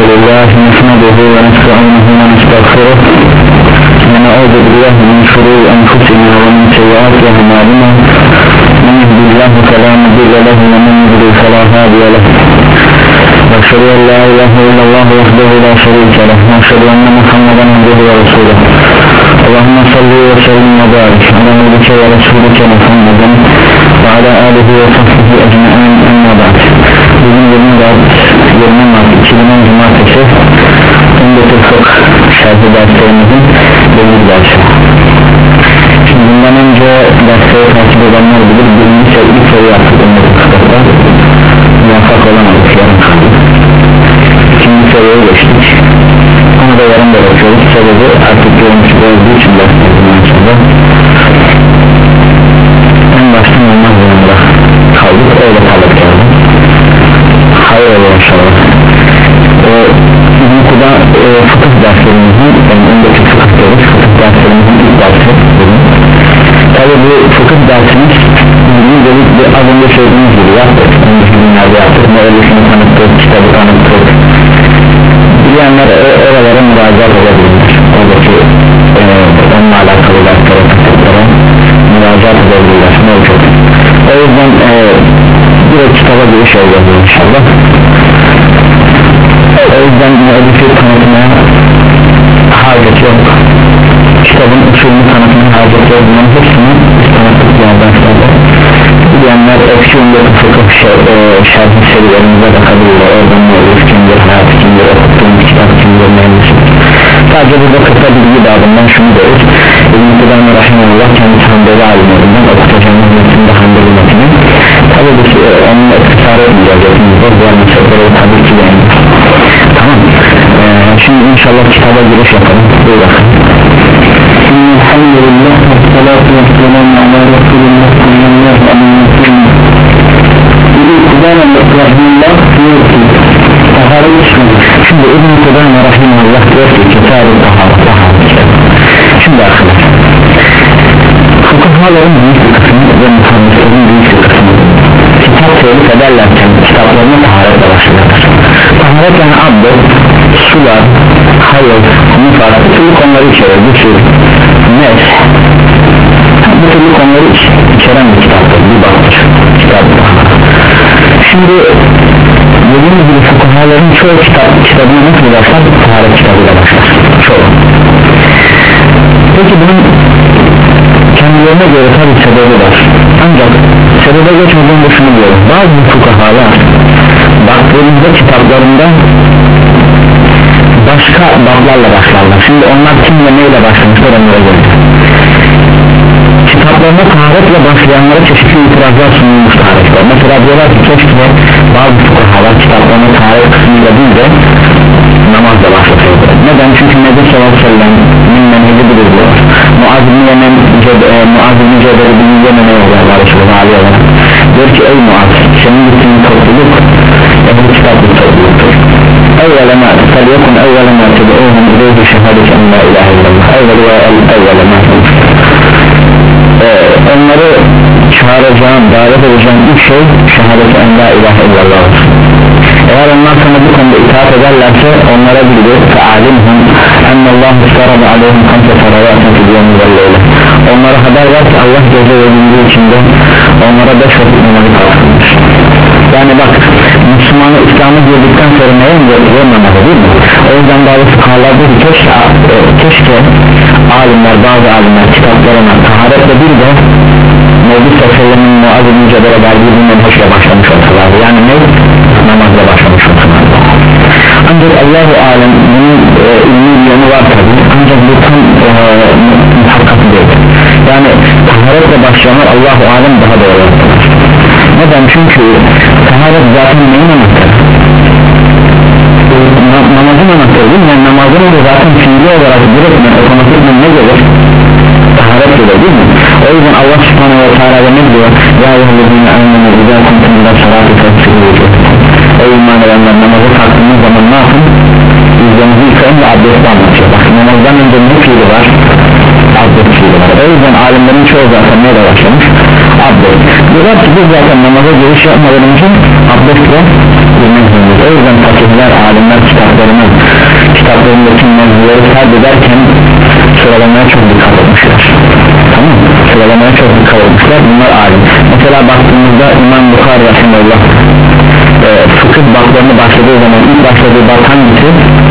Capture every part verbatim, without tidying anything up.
لله نحمده ونستعينه ونستغفره ونعوذ بالله من شرور أنفسنا ومن سيئات أعمالنا من يهده الله فلا مضل له ومن يضلل فلا هادي له وأشهد أن لا إله إلا الله وحده لا شريك له وأشهد أن محمدا عبده ورسوله اللهم صل وسلم وبارك على نبيك ورسولك محمد وعلى آله وصحبه أجمعين أما بعد bugün yirmi Mart iki bin on Cumartesi Umdetül Fıkh şerhi derslerimizin birinci dersi. Şimdi bundan önce dersleri takip edenler bilir birinci soru ilk soru yaptık Umdetül Fıkh'ta muvaffak olamadık, yarım kaldı. İkinci soruya geçtik, onu da yarım bırakıyoruz. Sebebi artık görmüştük olduğu için derslerimizin sonra en baştan olmaz yanında kaldık, öyle kaldık yani. Hayır olur inşallah. Bu da e, fıkıh derslerimizin, yani öndeki fıkıh diyoruz, fıkıh derslerimizin ilk dersi bugün. Tabi bu fıkıh dersimiz bugün dedik bir az önce söylediğimiz gibi yaptık. Önceki günlerde yaptık, müellifini tanıttık, kitabı tanıttık. Bilenler oralara müracaat edebilirler. Oradaki e, onunla alakalı derslere, fıkıhlara müracaat edebilirler. Mevcut. O yüzden e, direkt kitaba giriş olacağız inşallah. O yüzden müellifi tanıtmaya hacet yok. Kitabın usulünü tanıtmaya hacet yok. Bunların hepsini tanıttık yerden sonra. Bilenler eski Umdetül Fıkh şerhi serilerimize bakabilirler. Oradan müellif kimdir, hayatı kimdir, okuttuğumuz kitap kimdir, müellisi. Sadece burada kısa bilgi babından şunu deriz. İbn-i Kudame Rahimullah kendisi Hanbeli alimlerinden okutacağımız metinde Hanbeli metini. Tabi biz e, onunla iktisar etmeyeceğiz hepimizde. Bu meseleleri tabii ki yani. Tamam. Ee, şimdi inşallah kitaba giriş yapalım. Buyur bakın. Elhamdülillah ve salatu ve selamu ala Resulullah sallallahu aleyhi ve sellem. İbn-i Kudame Rahimullah diyor ki taharet işlemiş. Şimdi İbn-i Kudame Rahimullah diyor ki kitab-ı taharet taharet. Şimdi arkadaşlar fıkıhların büyük bir kısmı ve muhaddislerin büyük bir kısmı kitap teorif ederlerken kitaplarına taharetle başlarlar. Taharet yani abdest, sular, hayır, nifas, bu türlü konuları içerir. Bu tür nes, bu türlü konuları içeren bir kitaptır, bir baktır kitap. Şimdi dediğimiz gibi fıkıhların çoğu kitap, kitabını nasıl başlar? Taharet kitabıyla başlar, çoğu. Peki bunun kendilerine göre tabi sebebi var. Ancak sebebe geçmeden de şunu diyorum, bazı fıkıhalar baktığımızda kitaplarında başka bablarla başlarlar. Şimdi onlar kimle neyle başlamışlar onlara göre. Kitaplarına taharetle başlayanlara çeşitli itirazlar sunulmuş taharetler. Mesela diyorlar ki keşke bazı fıkıhalar kitaplarına taharet kısmıyla değil de namazla başlatıyorlar. Neden? Çünkü Nebi sallallahu aleyhi ve sellem'in menheci budur diyor. Muaz bin Yemen Muaz bin Cebel'i bin Yemen'e yollarlar Resulullah aleyhi ve sellem. Diyor ki ey Muaz senin gittiğin topluluk ehl-i kitaplı topluluktur. Evvelema felyekun evvelema ted'uhum ileyhi şehadet en la ilahe illallah. Evvelema onları çağıracağım, davet edeceğim ilk şey şehadet en la ilahe illallah. Eğer onlar sana bu konuda itaat ederlerse onlara bildir fe'alimhum ennallahu istarada aleyhim kamse salavatın fidyonu velleyle. Onlara haber ver ki Allah gece ve gündüz içinde onlara beş vakit namazı kaldırmış. Yani bak Müslümanı İslam'a girdikten sonra neye mi yapıyor namazı değil mi? O yüzden bazı fıkhalar dedi ki keşke, keşke alimler bazı alimler kitaplarına taharetle bir de Nebi sallallahu aleyhi ve sellem'in Muaz bin Cebel'e verdiği bir menheşle başlamış olsalardı. Yani ne? Namazla başlamış olsalardı. Ancak Allah-u Alem bunun e, ilmi bir yanı var tabi. Ancak bu tam e, muhakkakı değil. Yani taharetle başlayanlar Allah-u Alem daha doğru. Neden? Çünkü taharet zaten neyin anahtarı? Na- namazın anahtarı değil mi? Yani namazın da zaten fiili olarak direktmen otomatikmen ne gelir? Taharet gelir değil mi? O yüzden Allah subhanahu ve teala ne diyor? Ya eyyühellezine amenu izâ kuntum ilâ salâti fâsîlû. Ey iman edenler namazı kalktığınız zaman ne yapın? Yüzlerinizi yıkayın ve abdesti anlatıyor. Bak namazdan önce ne fiili var? Abdest fiili var. O yüzden alimlerin çoğu zaten neyle başlamış? Abdest. Diyorlar ki biz zaten namaza giriş yapmadan önce abdestle girmek zorundayız. O yüzden fakirler alimler alimler kitaplarını kitaplarındaki mevzuları kaydederken sıralamaya çok dikkat etmişler. Tamam, sıralamaya çok dikkat etmişler. Bunlar alim. Mesela baktığımızda İmam Bukhari rahimahullah e, fıkıh bablarını başladığı zaman ilk başladığı bab hangisi?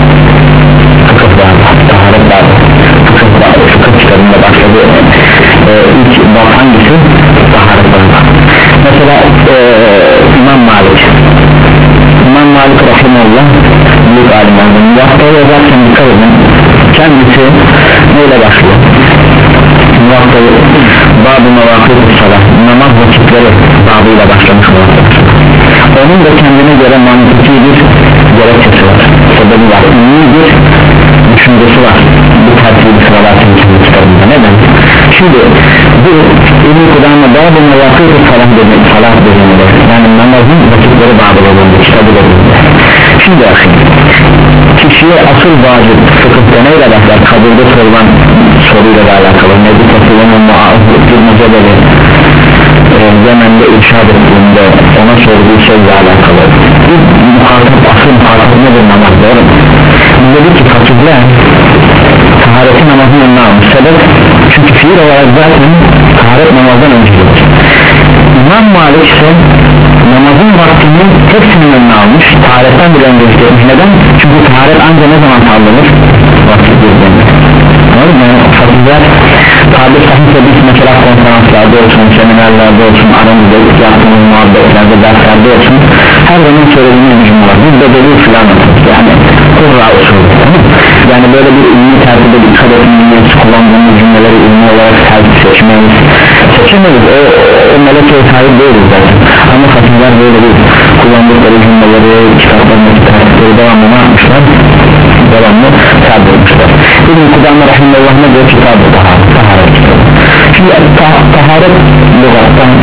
Fıkıh babı, taharet babı. Fıkıh babı, fıkıh kitabında başladığı e, ilk bab hangisi? Taharet babı. Mesela e, İmam Malik İmam Malik rahimahullah büyük alimlerden Muvatta'yı yazarken dikkat edin, kendisi neyle başlıyor? Muvatta'yı Bab-ı Mevâkît-i Salah, namaz vakitleri babıyla başlamış Muvatta'yı. Onun da kendine göre mantıki bir gerekçesi var, sebebi var, ünlü bir düşüncesi var bu tertibi sıralarken kendi kitabında. Neden? Şimdi bu İbn-i Kudame Bab-ı Mevâkît-i Salah dediğinde salah dediğinde yani namazın vakitleri babıyla dediğinde kitabı dediğinde. Şimdi kişiye asıl vacip fıkıhta neyle başlar? Kabulde sorulan soruyla da alakalı. Nebi Tasılan'ın muazzırmaca dedi e, Yemen'de irşad ettiğinde ona sorduğu şeyle alakalı. İlk muhatap, asıl muhatap nedir? Namaz, doğru mu? Dedi ki fakirler tahareti namazın önüne almış. Sebep? Çünkü fiil olarak zaten taharet namazdan öncedir. İmam Malik ise namazın vaktinin hepsinin önüne almış, taharetten bile önce etmiş. Neden? Çünkü taharet ancak ne zaman kaldırılır? Vakit girdiğinde. Anladın mı? Fakirler tabi sahipse biz mesela konferanslarda olsun, seminerlerde olsun, aramızda yaptığımız muhabbetlerde, derslerde olsun, her zaman söylediğimiz bir cümle var. Biz de delil filan atıyoruz. Yani kurra usulü. Yani böyle bir ünlü tertibe dikkat etmemiz, kullandığımız cümleleri ünlü olarak tertip seçmeyiz. Seçemeyiz. O, o melekeye sahip değiliz zaten. Ama fakirler böyle bir kullandıkları cümleleri, kitaplarındaki tertipleri devamlı ne yapmışlar? Devamlı kaydetmişler. İbn-i Kudame rahimahullah ne diyor? Kitab-ı taharet, taharet kitabı. Şimdi taharet lügattan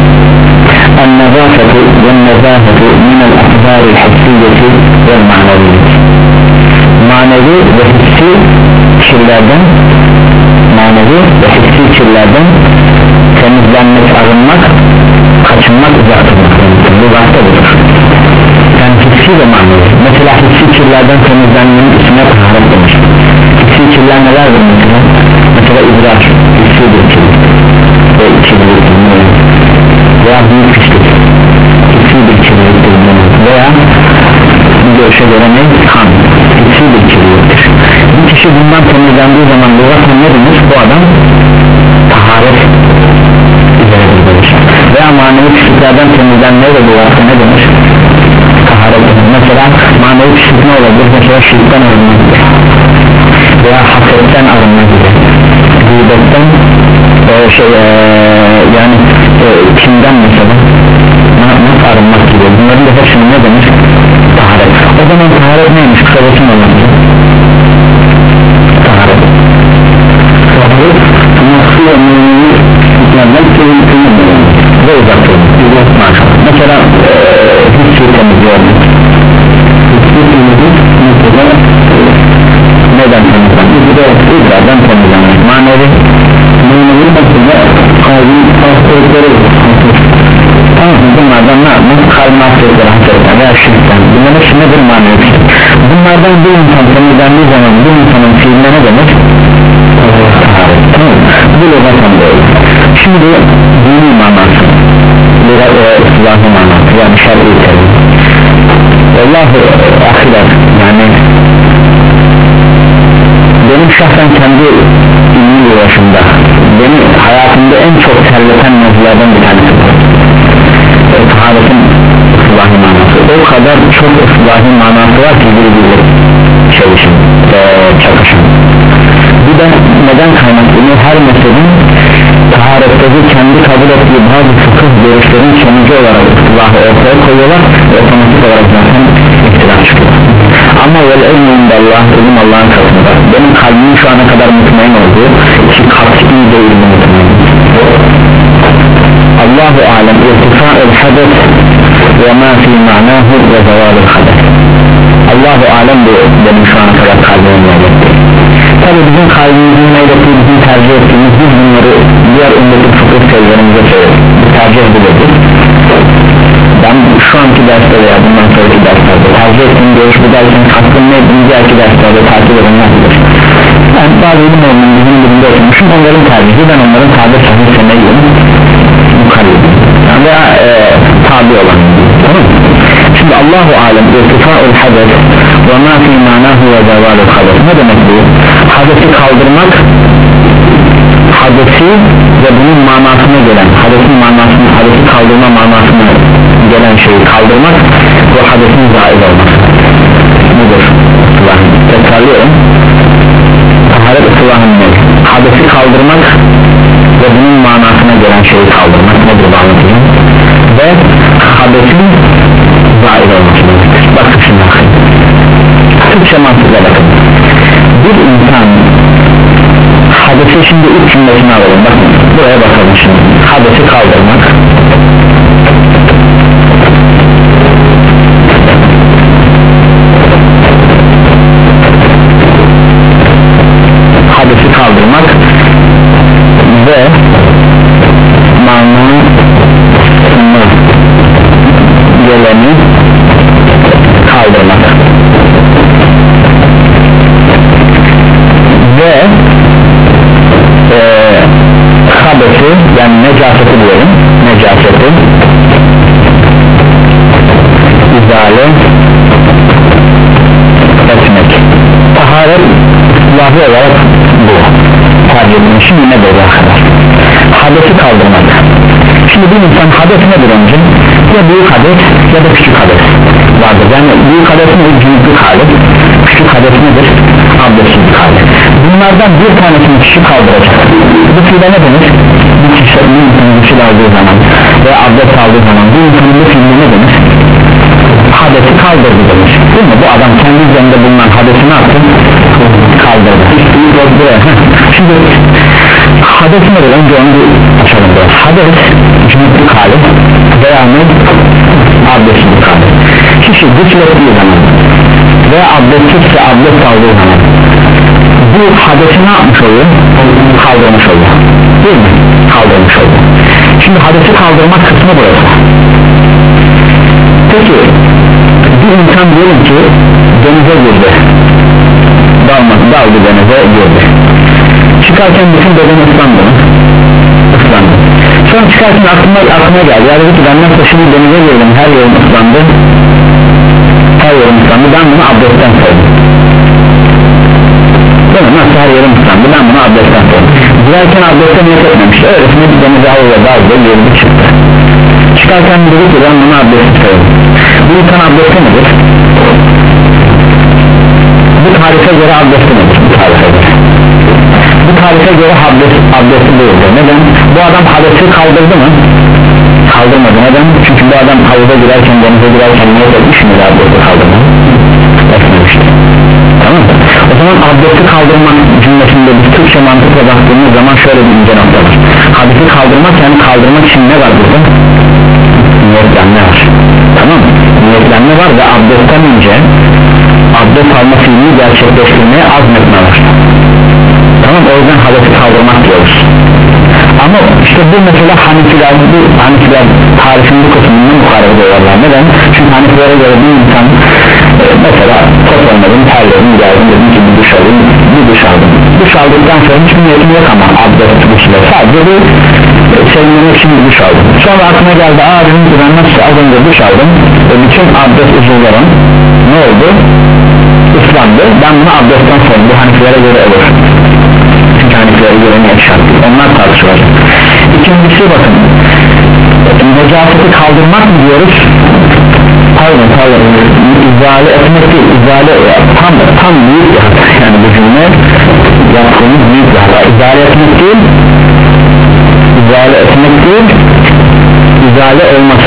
el-nezâfetu vel-nezâfetu minel-ahzâri-l-hissiyyeti vel-ma'neviyyeti, manevi ve hissi kirlerden manevi ve hissi kirlerden temizlenmek, arınmak, kaçınmak, uzak durmak. Lügatta budur. Yani hissi ve manevi. Mesela hissi kirlerden temizlenmenin içine taharet demiş. Hissi kirler nelerdir mesela? Mesela idrar, hissi bir kirli ve içili bir kirli veya büyük pislik, hissi bir kirliliktir veya bir görüşe göre ne? Kan, hissi bir kirliliktir. Bir kişi bundan temizlendiği zaman lügattan ne denir? Bu adam taharet üzeredir demiş. Veya manevi pisliklerden temizlenmeye de lügatta ne denir? Taharet denir. Mesela manevi pislik ne olabilir? Mesela şirkten arınma gibi veya hasetten arınma gibi, gıybetten e, şey e, yani e, kimden mesela nasıl arınmak gibi, bunların da hepsinin ne denir? Taharet. O zaman taharet neymiş? Kısacası ne olabilir? Taharet taharet nasıl önemli pisliklerden temizlenir ve uzak durmak. Mesela e, hissi temizliyor. Hissi temizlik mesela neden temizlenmek? İdrardan temizlenmek. Manevi manevi mesela kalbin hastalıkları tamam, bunlardan ne yapmak? Kalbin hastalıkları, hastalıkları veya şirkten, bunların hepsi nedir? Manevi. Bunlardan bir insan temizlendiği zaman bir insanın fiiline ne demek? Tamam, bu lügattan böyle. Şimdi dini manası, silahı manası, yani şer'i terim. Allahu ahiret, yani benim şahsen kendi ilmi uğraşımda beni hayatımda en çok terleten mevzulardan bir tanesi e, taharetin ıslahi manası. O kadar çok ıslahi manası var ki birbiriyle çalışın, e, çakışın. Bu da neden kaynaklanıyor? Her mezhebin taharetteki kendi kabul ettiği bazı fıkıh görüşlerin sonucu olarak ıslahı ortaya koyuyorlar ve otomatik olarak zaten ihtilaf çıkıyor. Ama vel ilminde Allah, ilim Allah'ın katında. Benim kalbimin şu ana kadar mutmain olduğu ki kat'i de ilmi mutmain. Allahu alem irtifa'ul hadet ve ma fi ma'nahu ve zevalul hadet. Allahu alem bu benim şu ana kadar kalbimin meyletti. Tabi bizim kalbimizin meyletti, bizim tercih ettiğimiz biz bunları diğer ümmetin fıkıh sevgilerimize söylüyoruz. Bu tercih edilebilir. Ben şu anki derste veya bundan sonraki derslerde tercih ettiğim görüş bu dersin hakkın ne bir diğerki derslerde takip edenlerdir. Ben bazı ilim olmanın bizim birinde oturmuşum, onların tercihi, ben onların tabi sahih seneyim mukarribim yani veya e, tabi olan, tamam. Şimdi Allahu alem irtifa'ul hades ve ma fi manahu ve zevalul hades. Ne demek bu? Hadesi kaldırmak, hadesi ve bunun manasına gelen, hadesin manasını, hadesi kaldırma manasına gelen şeyi kaldırmak ve hadesin zahir olması nedir? Tekrarlıyorum, taharet ıslahın ne? Hadesi kaldırmak ve bunun manasına gelen şeyi kaldırmak nedir, anlatacağım. Ve hadesin zahir olması nedir? Bakın şimdi, Türkçe mantıkla bakın. Bir insan hadesi, şimdi üç cümlesini alalım, bakın buraya bakalım şimdi. Hadesi kaldırmak, hadesi kaldırmak ve manasına geleni kaldırmak ve e, habesi, yani necaseti diyelim, necaseti izale etmek. Taharet islahi olarak bu tercih edilmiş. Şimdi ne böyle arkadaşlar? Hadesi kaldırmak. Şimdi bir insan hades nedir önce? Ya büyük hades ya da küçük hades vardır. Yani büyük hades nedir? Cünüplük hali. Küçük hades nedir? Abdestsizlik hali. Bunlardan bir tanesini kişi kaldıracak. Bu fiile ne denir? Bir kişi bir insanın kişi aldığı zaman veya abdest aldığı zaman bu insanın bu fiile ne denir? Hadesi kaldırdı denir. Değil mi? Bu adam kendi üzerinde bulunan hadesi ne yaptı? Kaldırdı. Şimdi hades nedir? Önce onu bir açalım biraz. Hades cünüplük hali veya ne? Abdestsizlik hali. Kişi güçlettiği zaman veya abdestsizse abdest aldığı zaman bu hadesi ne yapmış oluyor? Kaldırmış oluyor. Değil mi? Kaldırmış oluyor. Şimdi hadesi kaldırmak kısmı burası. Peki bir insan diyelim ki denize girdi, dalmadı, daldı denize girdi, çıkarken bütün bedeni ıslandı mı? Islandı. Sonra çıkarken aklıma, aklıma geldi ya dedi ki ben nasıl şimdi denize girdim, her yerim ıslandı, her yerim ıslandı, ben bunu abdestten saydım. Değil mi? Nasıl her yerim ıslandı, ben bunu abdestten saydım. Girerken abdestte niyet etmemişti, öylesine bir denize alıya daldı, girdi çıktı. Çıkarken dedi ki ben bunu abdestten saydım. Bu insan abdesti nedir? Bu tarife göre abdesti nedir? Bu tarife göre, bu tarife göre abdest, abdesti değildir. Neden? Bu adam hadesi kaldırdı mı? Kaldırmadı. Neden? Çünkü bu adam havuza girerken, denize girerken niyet etmiş miydi abdesti kaldırmayı? Etmemişti. Tamam mı? O zaman abdesti kaldırmak cümlesinde biz Türkçe mantıkla baktığımız zaman şöyle bir ince nokta var. Hadesi kaldırmak, yani kaldırmak için ne var burada? Niyetlenme var. Tamam mı? Niyetlenme var ve abdestten önce abdest alma fiilini gerçekleştirmeye azmetme var. Tamam, o yüzden hadesi kaldırmak diyoruz. Ama işte bu mesela Hanefiler, bu Hanefiler tarifin bu kısmından mukarebe ediyorlar. Neden? Çünkü Hanefilere göre bir insan e, mesela toplamadın, terlerin, geldin, dedin ki bir duş alayım, bir duş aldım. Duş aldıktan sonra hiçbir niyetim yok ama abdest duşla sadece bir e, sevinmek için bir duş aldım. Sonra aklıma geldi, aa dedim ki ben nasıl az önce duş aldım ve bütün abdest uzuvlarım ne oldu? Islandı. Ben bunu abdestten sonra bu Hanefilere göre olur. Çünkü Hanefilere göre niyet şart. Onlar tartışılacak. İkincisi bakın, necaseti kaldırmak mı diyoruz? Pardon, pardon, izale etmek değil, izale tam, tam büyük bir hata. Yani bu cümle yaptığımız büyük bir hata. İzale etmek değil, izale etmek değil, izale olması.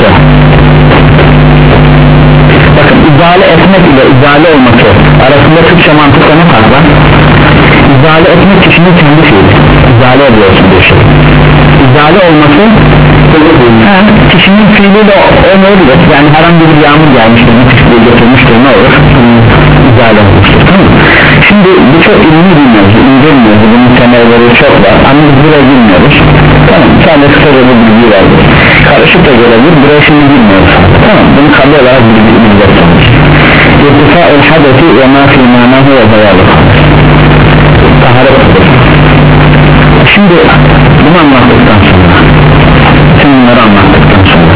Bakın, izale etmek ile izale olması arasında Türkçe mantıkla ne fark var? İzale etmek kişinin kendi fiili, izale ediyorsun bir şey. İzale olması he, kişinin fiiliyle olmayabilir. Yani herhangi bir yağmur gelmiştir, bir pisliği getirmiştir, ne olur? İzale olmuştur, tamam mı? Şimdi bu çok ilmi bilmiyoruz, ince bilmiyoruz, bunun temelleri çok var ama biz buraya bilmiyoruz. Tamam, sadece kısaca bir bilgi verdik. Karışık da gelebilir, buraya şimdi bilmiyoruz. Tamam, bunu kabul olarak bilgi bilgiler. irtifa'ul hadeti ve ma fi manahu ve zayalı taharet. Şimdi bunu anlattıktan sonra bütün bunları anlattıktan sonra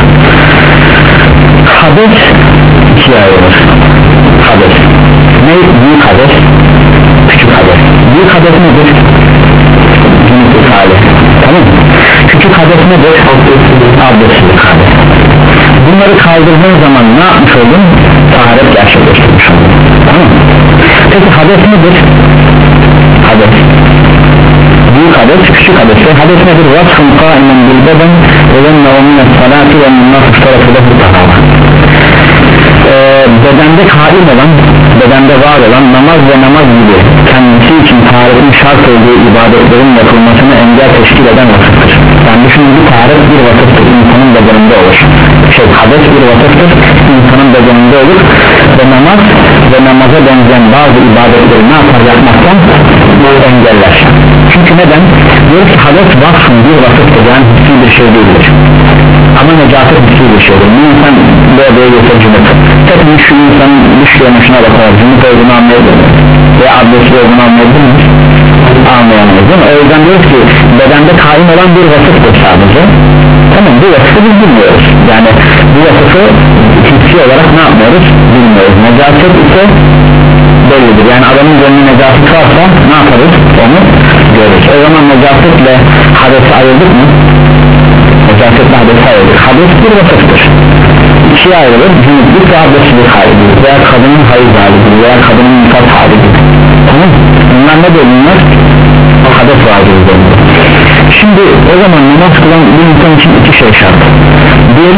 hades ikiye ayrılır. Hades ne? Büyük hades, küçük hades. Büyük hades nedir? Günlük hali. Tamam mı? Küçük hades nedir? Abdestsizlik hali. Bunları kaldırdığın zaman ne yapmış oldun? Taharet gerçekleştirmiş oldun. Tamam mı? Peki hades nedir? Hades büyük hades, küçük hades. Hades nedir? Vasfın kaimen bil beden ve zenne ve minnet salati ve minnet ustarafı da bu tahara. Bedende kaim olan, bedende var olan namaz ve namaz gibi kendisi için taharetin şart olduğu ibadetlerin yapılmasını engel teşkil eden vasıftır. Yani düşünün, bir taharet bir vasıftır, insanın bedeninde olur. Şey, hades bir vasıftır, insanın bedeninde olur ve namaz ve namaza benzeyen bazı ibadetleri ne yapar? Yapmaktan engeller. Çünkü neden? Diyor ki hades vasfın bir vasıftır, yani hissi bir şey değildir. Ama necaset hissi bir şeydir. Bu insan böyle böyle götürücüdür. Tek şu insanın düşüyor şuna bakar, cümlet olduğunu anlayabilir mi? Ve abdestli olduğunu anlayabilir mi? Anlayamayız değil mi? O yüzden diyoruz ki bedende kaim olan bir vasıftır sadece. Tamam, bu vasıfı biz bilmiyoruz. Yani bu vasıfı hissi olarak ne yapmıyoruz? Bilmiyoruz. Necaset ise bellidir. Yani adamın gönlü necaset varsa ne yaparız? Onu görürüz. O zaman necasetle hadesi ayırdık mı? Necasetle hadesi ayırdık. Hades bir vasıftır. İkiye ayrılır. Cünüplük ve abdestlik halidir veya kadının hayız halidir veya kadının nifas halidir. Tamam. Bunlar ne diyor bunlar? Hades vardır üzerinde. Şimdi o zaman namaz kılan bir insan için iki şey şart. Bir,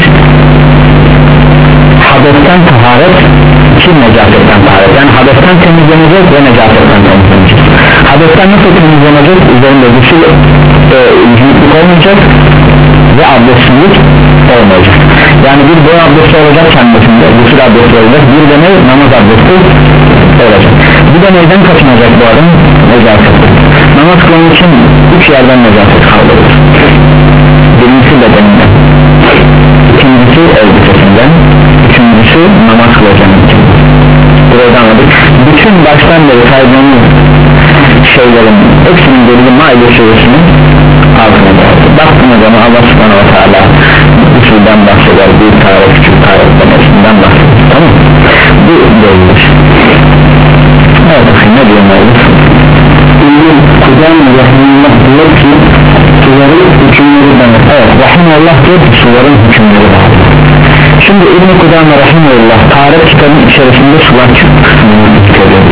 hadesten taharet, iki necasetten taharet. Yani hadesten temizlenecek ve necasetten temizlenecek. Hadesten nasıl temizlenecek? Üzerinde gusül e, cünüplük olmayacak ve abdestsizlik olmayacak. Yani bir boy abdesti olacak kendisinde, gusül abdesti olacak, bir de ne? Namaz abdesti olacak. Bir de neyden kaçınacak bu adam? Necaset. Namaz kılmak için üç yerden necaset kaldırır. Birincisi bedeninden, ikincisi elbisesinden, üçüncüsü namaz kılacağının için. Burada anladık. Bütün baştan beri saydığımız şeylerin hepsinin delili Maide suresinin altına bağlı. Baktığımız zaman Allah subhanahu wa ta'ala usulden bahseder, büyük taharet, küçük taharet demesinden bahseder. Tamam mı? Bu değildir. Evet, ne diyor Maide? İlgin Kudam Rahimullah diyor ki suların hükümleri demek. Evet, Rahimullah diyor ki suların hükümleri var. Şimdi İbn-i Kudam Rahimullah taharet kitabının içerisinde sular kısmını söylüyor.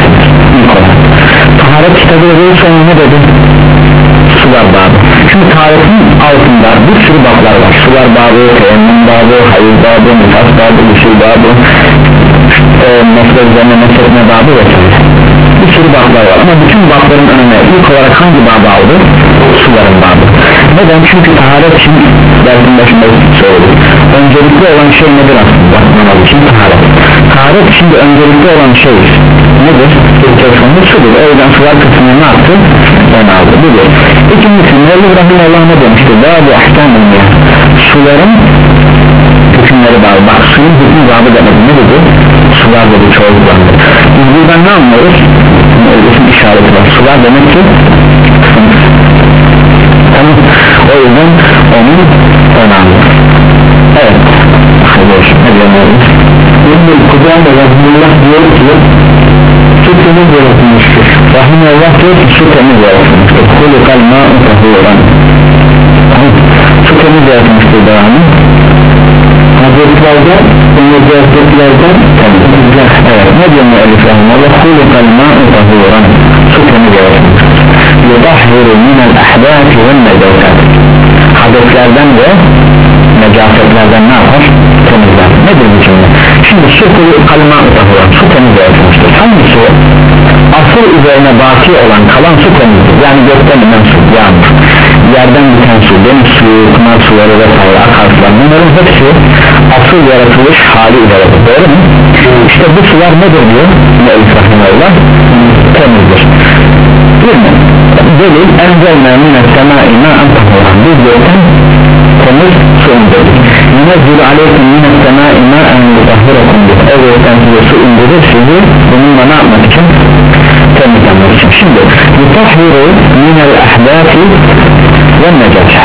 Taharet kitabı dediği sonra ne dedi? Sular babı. Çünkü taharetin altında bir sürü bablar var. Sular babı, teyemmüm babı, hayız babı, nifas babı, usul babı, e, mesle üzerine mesletme babı vesaire. Bir sürü bablar var ama bütün babların önüne ilk olarak hangi babı aldı? Suların babı. Neden? Çünkü taharet için dersin başında söyledik. Öncelikli olan şey nedir aslında? Namaz için taharet. Taharet şimdi öncelikli olan şey nedir? Telefonda sudur. O yüzden sular kısmını ne yaptı? Ben aldı. Bu bir. İkincisi Mevlid Rahimullah ne demişti? Daha bu ahkamın ya. Suların hükümleri bağlı. Bak suyun hükmü bağlı demedi. Ne dedi? Sular dedi çoğuluklandı. Biz buradan ne anlıyoruz? Mevlid'in işareti var. Sular demek ki tamam. O yüzden onun önemli. Evet. Hadi olsun. Ne diyor Mevlid? İbn-i Kudam Rahimullah diyor ki su temiz yaratılmıştır. Rahimullah diyor ki su temiz yaratılmıştır. Kulikal ma'u tahuran. Su temiz yaratılmıştır devamı. Hazretlerde Hazretlerden temizler. Evet. Ne diyor Mu'ellif Rahimullah? Kulikal ma'u tahuran. Su temiz yaratılmıştır. Yudahhiru minel ahdâti ve necâsat. Hadeslerden ve necasetlerden ne yapar? Temizler. Nedir bu cümle? Şimdi su kalma utahuran, su temiz yaratılmıştır. Hangi su? Asıl üzerine baki olan kalan su temizdir. Yani gökten inen su, yağmur, yerden biten su, deniz suyu, pınar suları vesaire, akarsular, bunların hepsi asıl yaratılış hali üzeridir. Doğru mu? İşte bu sular nedir diyor Mu'ellif Rahimullah? Temizdir. Değil mi? Delil enzelna mine semâi mâ'en tahuran. Biz gökten temiz su indirdik. Yunezzilu aleykum mines semâi mâen yutahhirakum bih. O gökten size su indirir, sizi bununla ne yapmak için? Temizlenmek için. Şimdi yutahhiru minel ahdâfi ve necâsât.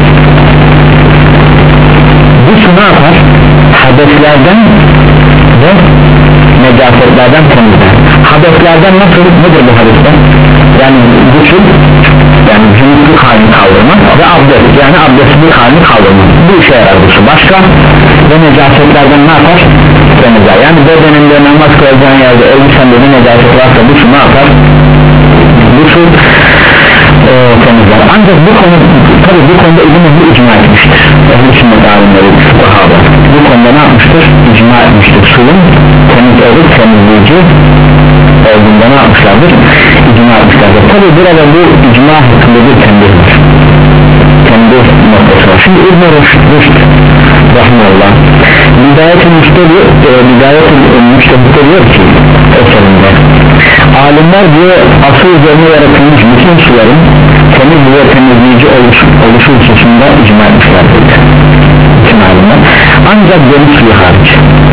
Bu su ne yapar? Hadeslerden ve necasetlerden temizler. Hadeslerden nasıl? Nedir bu hadesler? Yani gusül, yani cünüplük halini kaldırmak ve abdest, yani abdestlik halini kaldırmak. Bu işe yarar bu su. Başka? Ve necasetlerden ne yapar? Temizler. Yani bedeninde namaz kılacağın yerde elbisende bir necaset varsa bu su ne yapar? Bu su e, temizler. Ancak bu konu, tabi bu konuda İbn-i icma etmiştir. Ehl-i sünnet alimleri, fukahalar bu konuda ne yapmıştır? İcma etmiştir. Suyun temiz olup temizleyici olduğunda ne yapmışlardır? İcma etmişlerdir. Tabi burada bu icma hakkında bir tembih var. Tembih noktası var. Şimdi İbn-i Rüşd rahmanallah Bidayet-i Müştehid Müştehid'de diyor ki eserinde alimler diyor asıl üzerine yaratılmış bütün suların temiz ve temizleyici oluş, oluşu hususunda icma etmişlerdir. Bütün alimler ancak deniz suyu hariç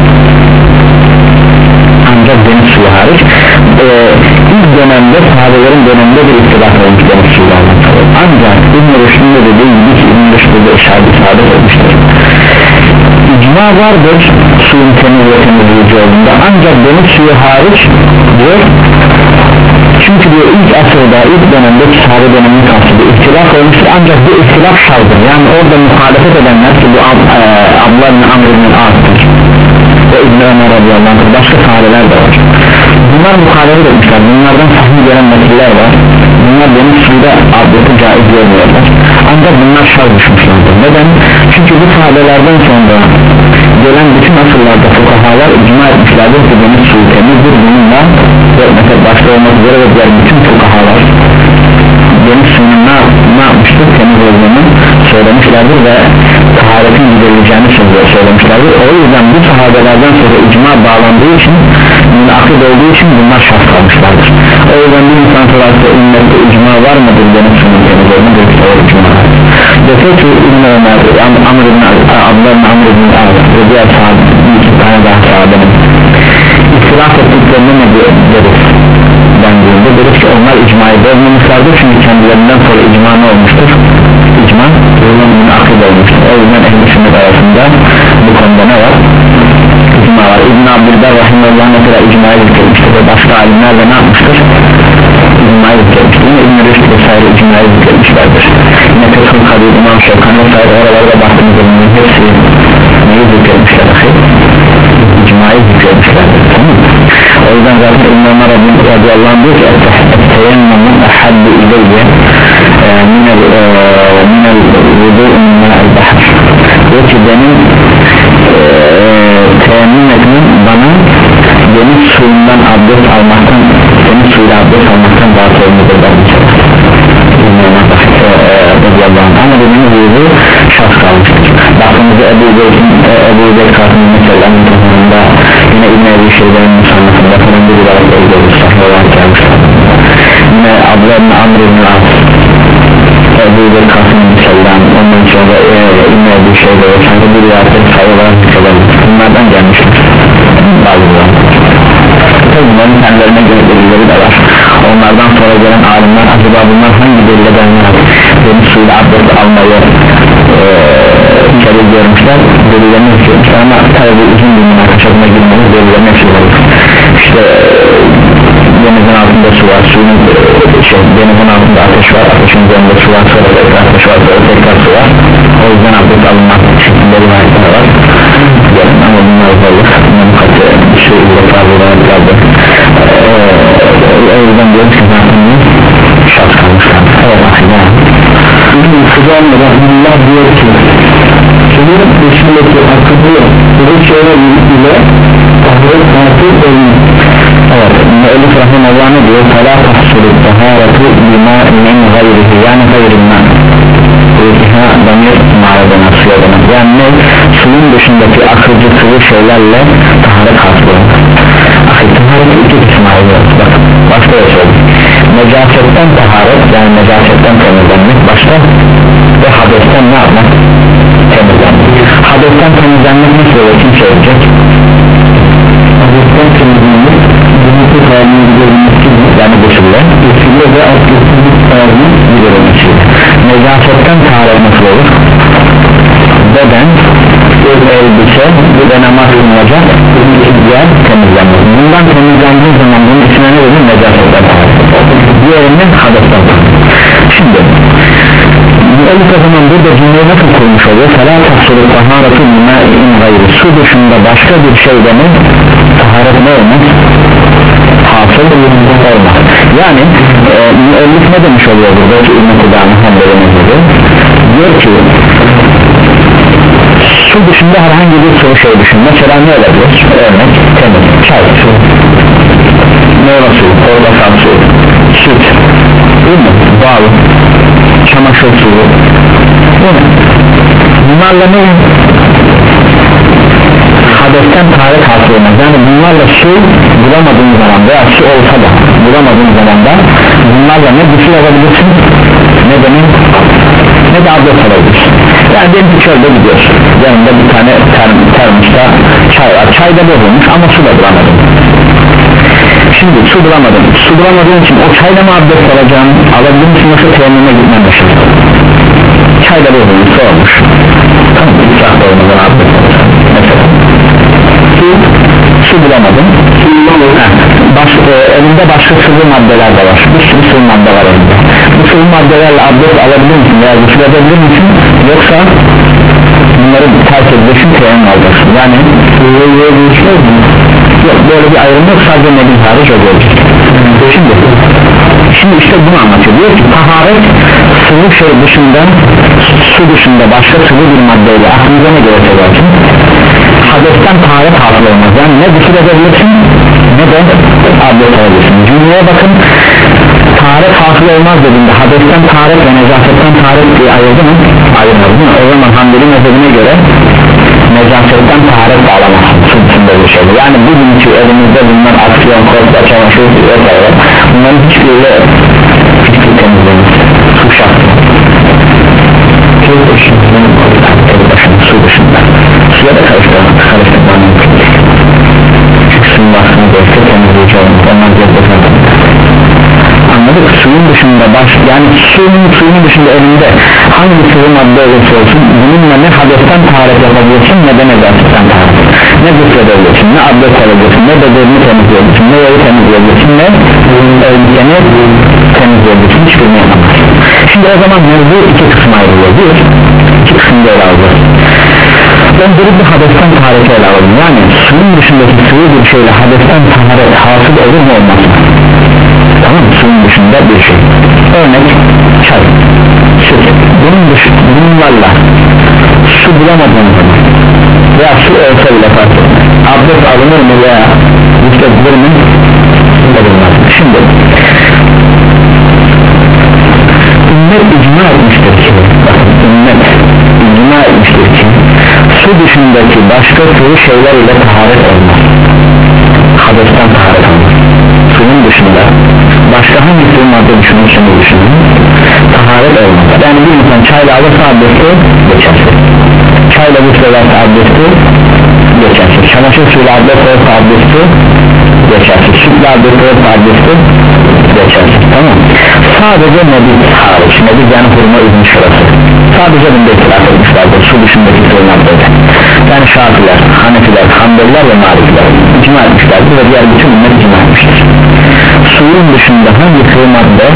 ancak deniz suyu hariç e, ilk dönemde sahabelerin döneminde bir ihtilaf olmuş deniz suyuyla anlatılır. Ancak İbn-i Rüşd'ün de dediği gibi ki İbn-i Rüşd'de işaret isabet etmiştir. İcma vardır suyun temiz ve temizleyici olduğunda ancak deniz suyu hariç diyor. Çünkü diyor ilk asırda ilk dönemde sahabe dönemini kastediyor ihtilaf olmuştur ancak bu ihtilaf şarttır. Yani orada muhalefet edenler ki bu Ab, e, Abdullah bin Amr bin As'tır ve İbn Ömer radıyallahu anh başka sahabeler de var. Bunlar muhalefet etmişler. Bunlardan sahih gelen nakiller var. Bunlar deniz suyunda abdesti caiz görmüyorlar. Ancak bunlar şart düşmüşlerdir. Neden? Çünkü bu sahabelerden sonra gelen bütün asırlarda fukahalar icma etmişlerdir ki deniz suyu temizdir. Bununla ve mesela başta olmak üzere ve diğer bütün fukahalar deniz suyunun ne, ne yapmıştır? Temiz olduğunu söylemişlerdir ve taharetin giderileceğini söylemişlerdir. O yüzden bu sahabelerden sonra icma bağlandığı için münakid olduğu için bunlar şart kalmışlardır. O yüzden bir insan sorarsa ümmette icma var mıdır deniz suyunun temiz olduğunu o icma var. Dese ki İbn-i Ömer, Amr ibn Abdullah Amr ibn Ağır ve diğer sahabe, bir iki tane daha sahabenin ihtilaf ettiklerini ne deriz? Dendiğinde deriz ki onlar icmayı bozmamışlardır çünkü kendilerinden sonra icma ne olmuştur? İcma yolunun akıl olmuştur. O yüzden ehl-i sünnet arasında bu konuda ne var? İcma var. İbn-i Abdülber rahimahullah mesela icmayı zikretmiştir ve başka alimler de ne yapmıştır? İcmayı zikretmiştir. Yine İbn-i Rüşd vesaire icmayı zikretmişlerdir. Yine Fethül Kadir, İmam Şevkan vesaire oralarda baktığımızda bunun hepsi neyi zikretmişler? İcmayı zikretmişlerdir. Tamam mı? O yüzden zaten İbn-i Ömer radıyallahu anh diyor ki Teyemmemun ehaddu ileyye minel vudu'un minel bahar. Diyor ki benim temin etmem bana deniz suyundan abdest almaktan deniz suyuyla abdest almaktan daha sevimlidir bence. Ama dediğimiz gibi şart kalmıştır. Baktığımızda Ebu Beyk'in Ebu Beyk Kasım'ın mesela anlatımında yine İbn-i Ebi Şeyh'lerin musanlatında falan bir olarak öldürür sahne olarak gelmişler. Yine Abdullah bin Amr ibn As Ebu Beyk Kasım'ın mesela ondan sonra İbn-i Ebi Şeyh'de ve sanki bir rivayette sayı olarak söylenir. Bunlardan gelmiştir bazıları. Tabi bunların kendilerine göre delilleri de var. Onlardan sonra gelen alimler acaba bunlar hangi delile dayanır? Deniz suyuyla abdest almayı içeri görmüşler, delillerini istiyormuşlar ama tabi uzun bir münakaşasına girmemiz delillerini istiyorlar. İşte denizin altında su var, suyun şey, denizin altında ateş var, ateşin üzerinde su var, sonra tekrar ateş var, sonra tekrar su var. O yüzden abdest alınmak şeklinde rivayetler var. Gelin ama bunlar zorluk, bunun katı bir şey ile kaldırılırlardı. O yüzden diyoruz ki zaten şart kalmışlar. Evet aslında Kıdam Rahimullah diyor ki senin peşindeki akıllı bu şeyler ile taharet taharet olmuş. Evet Müellif Rahimullah ne diyor? Fala tahsulü taharatu bima min gayrihi yani gayrinden ha damir mağaradan asıyor demek. Yani ne? Suyun dışındaki akıcı sıvı şeylerle taharet hasılır. Akıl taharet iki kısma ayrılır. Bak başta yaşadım. Necasetten taharet yani necasetten temizlenmek başta ve hadesten ne yapmak? Temizlenmek. Hadesten temizlenmek nasıl olur? Kim söyleyecek? Hadesten temizlenmek günlük halini giderilmesi, yani bu türlü usulü ve abdestsizlik halini giderilmesi. Necasetten taharet nasıl olur? Beden, elbise ve namaz kılınacak yer temizlenmek. Bundan temizlendiği zaman bunun içine ne olur? Necasetten taharet. Diğerinin hadesten taharet. Şimdi müellif o zaman burada cümleyi nasıl kurmuş oluyor? فَلَا تَحْصُلُ طَهَارَةُ بِمَاءٍ غَيْرِ Su dışında başka bir şeyden taharet ne olmaz? Hasıl olmaz. Yani e, müellif ne demiş oluyor burada ki İbn-i Kudâme Hanbeli'nin diyor ki su dışında herhangi bir sıvı şey düşün. Mesela ne olabilir? Örnek temiz, çay, su, meyve suyu, portakal suyu, süt, değil mi? Bal, çamaşır suyu, değil mi? Bunlarla ne? Hadesten taharet hasıl olmaz. Yani bunlarla su bulamadığın zaman veya su olsa da bulamadığın zaman da bunlarla ne gusül alabilirsin, ne de ne de abdest alabilirsin. Yani diyelim ki çölde gidiyorsun, yanında bir tane term, termosta çay var, çay da bozulmuş ama su da bulamadın. Şimdi su bulamadın, su bulamadığın için o çayla mı abdest alacağını alabilir misin, yoksa teyemmüme gitmen lazım. Çay da bozulmuş, su olmuş, tamam mı? Bir saatte olmadan abdest alacağım mesela. Su, su bulamadın, Baş, e, elinde başka sıvı maddeler de var, bir sürü sıvı madde var elinde. Bu sıvı maddelerle abdest alabilir misin veya gusül edebilir misin, yoksa bunları terk edilirsin, teyemmüm alacaksın. Yani yok, böyle bir ayrım yok, sadece nebil hariç o görecek. Şimdi, şimdi işte bunu anlatıyor, diyor ki taharet sıvı şey dışında, su dışında başka sıvı bir maddeyle aklınıza ne gelirse gelsin hadesten taharet hasıl olmaz. Yani ne gusül edebilirsin ne de abdest alabilirsin. Cümleye bakın, taharet hasıl olmaz dediğinde hadesten taharet ve necasetten taharet diye ayırdı mı? Ayırmadı değil mi? O zaman Hanbeli mezhebine göre necasetten taharet bağlamazsın sınıfında bir şey. Yani bugünkü elimizde bulunan aksiyon, korkla, çamaşır vesaire, bunların hiçbiriyle hiçbir temizlenir. Su şartı su dışında, su dışında suya da karıştırmak, karıştırmak çünkü suyun baskını değilse temizleyici olmak, ondan gezdirmek. Anladık, suyun dışında baş, yani suyun, suyun dışında elinde hangi sıvı madde olursa olsun bununla ne hadesten taharet yapabilirsin ne de necasetten taharet, ne gusledebilirsin, ne abdest alabilirsin, ne bedenini temizleyebilirsin, ne yeri temizleyebilirsin, ne elbiseni temizleyebilirsin, hiçbirini yapamazsın. Şimdi o zaman mevzu iki kısma ayrılıyor. Bir, iki kısımda ele alacağız. Ben bir hadesten tahareti ele alalım. Yani suyun dışındaki sıvı bir şeyle hadesten taharet hasıl olur mu olmaz mı? Tamam mı? Suyun dışında bir şey. Örnek çay, süt. Bunun dışında, bunlarla su bulamadığın zaman veya su olsa bile fark etmez. Abdest alınır mı veya yükseltilir mi? Şimdi ümmet icma etmiştir ki ümmet icma etmiştir ki su dışındaki başka sıvı şeyler ile taharet olmaz, hadesten taharet olmaz. Suyun dışında başka hangi sıvı madde düşünürseniz düşünün taharet olmaz. Yani bir insan çayla alırsa abdesti geçersiz, çayla guslerse abdesti geçersiz, çamaşır suyla abdest olursa abdesti geçersiz, sütle abdest olursa abdesti geçersiz. Tamam, sadece nebiz hariç, nebiz yani hurma üzüm şurası, sadece bunda itilaf etmişlerdir su dışındaki sıvı maddede. Yani Şafiler, Hanefiler, Hanbeliler ve Malikiler icma etmişlerdir ve diğer bütün ümmet icma etmiştir. Suyun dışında hangi sıvı madde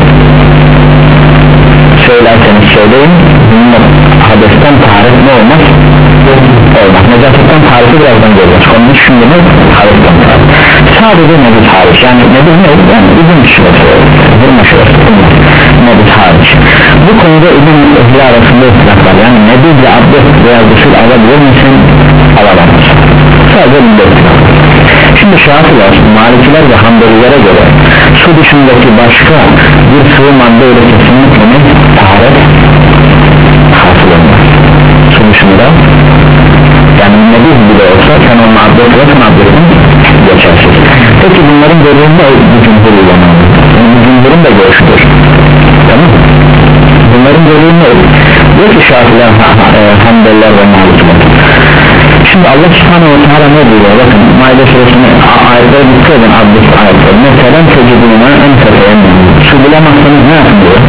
söylerseniz söyleyin bunun hadesten taharet ne olmaz? Olmaz. Necasetten tahareti birazdan göreceğiz. Onun şimdi ne? Hadesten taharet. Sadece nebiz hariç. Yani nebiz ne? Yani üzüm şurası, hurma şurası, nebiz hariç. Bu konuda üzüm ehli arasında ıslak var. Yani nebizle abdest veya gusül alabilir misin? Alamaz. Sadece bunda ıslak. Şimdi Şafiler, Malikiler ve Hanbelilere göre su dışındaki başka bir sıvı madde ile kesinlikle ne? Taharet hasıl olmaz. Su dışında yani nebiz bile olsa sen onun abdest ve sen abdestin geçersiz. Peki bunların görüşü ne? Bu cumhur uygulamanın. Yani bu cumhurun da görüşüdür. Tamam mı? Bunların görüşü ne? diyor ki Şafiler, Hanbeliler ve Malikler. Şimdi Allah subhanahu wa ta'ala ne diyor? Bakın Maide suresine ayetleri dikkat edin, abdest ayetleri. Mesela tecidûne en tefeyendim. Su bulamazsanız ne yapın diyor?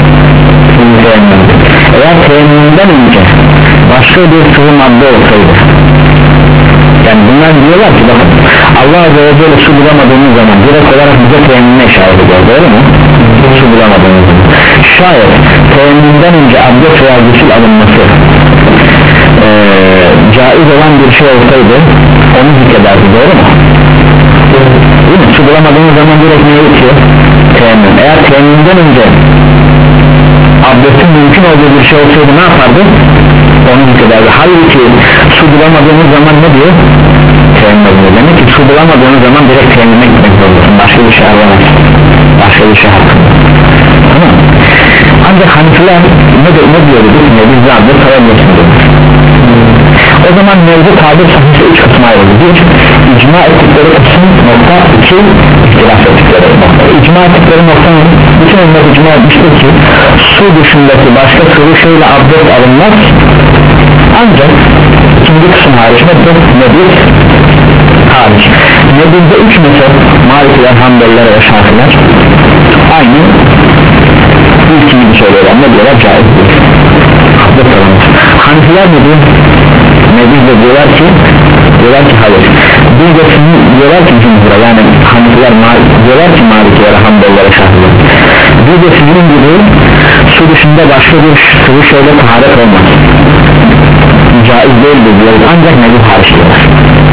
Eğer teyemmümden önce başka bir sıvı madde olsaydı, yani bunlar diyorlar ki bakın Allah Azze ve Celle su bulamadığımız zaman direkt olarak bize teyemmüme işaret ediyor, doğru mu? Su bulamadığımız zaman şayet teyemmümden önce abdest veya gusül alınması ee, caiz olan bir şey olsaydı onu zikrederdi, doğru mu? Değil mi? Su bulamadığımız zaman direkt neye itiyor? Teyemmüm. Eğer teyemmümden önce abdestin mümkün olduğu bir şey olsaydı ne yapardı? Onu zikrederdi. Halbuki su bulamadığımız zaman ne diyor? Teyemmüm diyor. Demek ki su bulamadığımız zaman direkt teyemmüme gitmek zorundasın. Başka bir şey aramaz. Başka bir şey hakkında. Tamam. Ancak Hanifiler ne, de, ne diyor dedik? Ne biz de abdest alabilirsin dedik. O zaman mevzu tabir sahisi üç kısma ayrıldı. Bir, icma ettikleri kısım nokta. İki, ihtilaf ettikleri nokta. İcma ettikleri nokta bütün ümmet icma etmiştir ki su dışındaki başka sıvı şeyle abdest alınmaz, ancak ikinci kısım hariç nedir? Hariç. Nedir'de üç mezhep, Malikiler, Hanbeliler ve Şafiler aynı ilk gibi söylüyorlar. Ne diyorlar? Caizdir. Abdest alınmaz. Hanifiler ne diyor? Nedir'de diyorlar ki diyorlar ki hayır. Bir de diyorlar ki cumhura, yani Hanifiler diyorlar ki Malikiler, Hanbeliler, Şafiler. Bir de sizin gibi su dışında başka bir sıvı şeyle taharet olmaz, caiz değildir diyoruz, ancak nedir hariç diyorlar.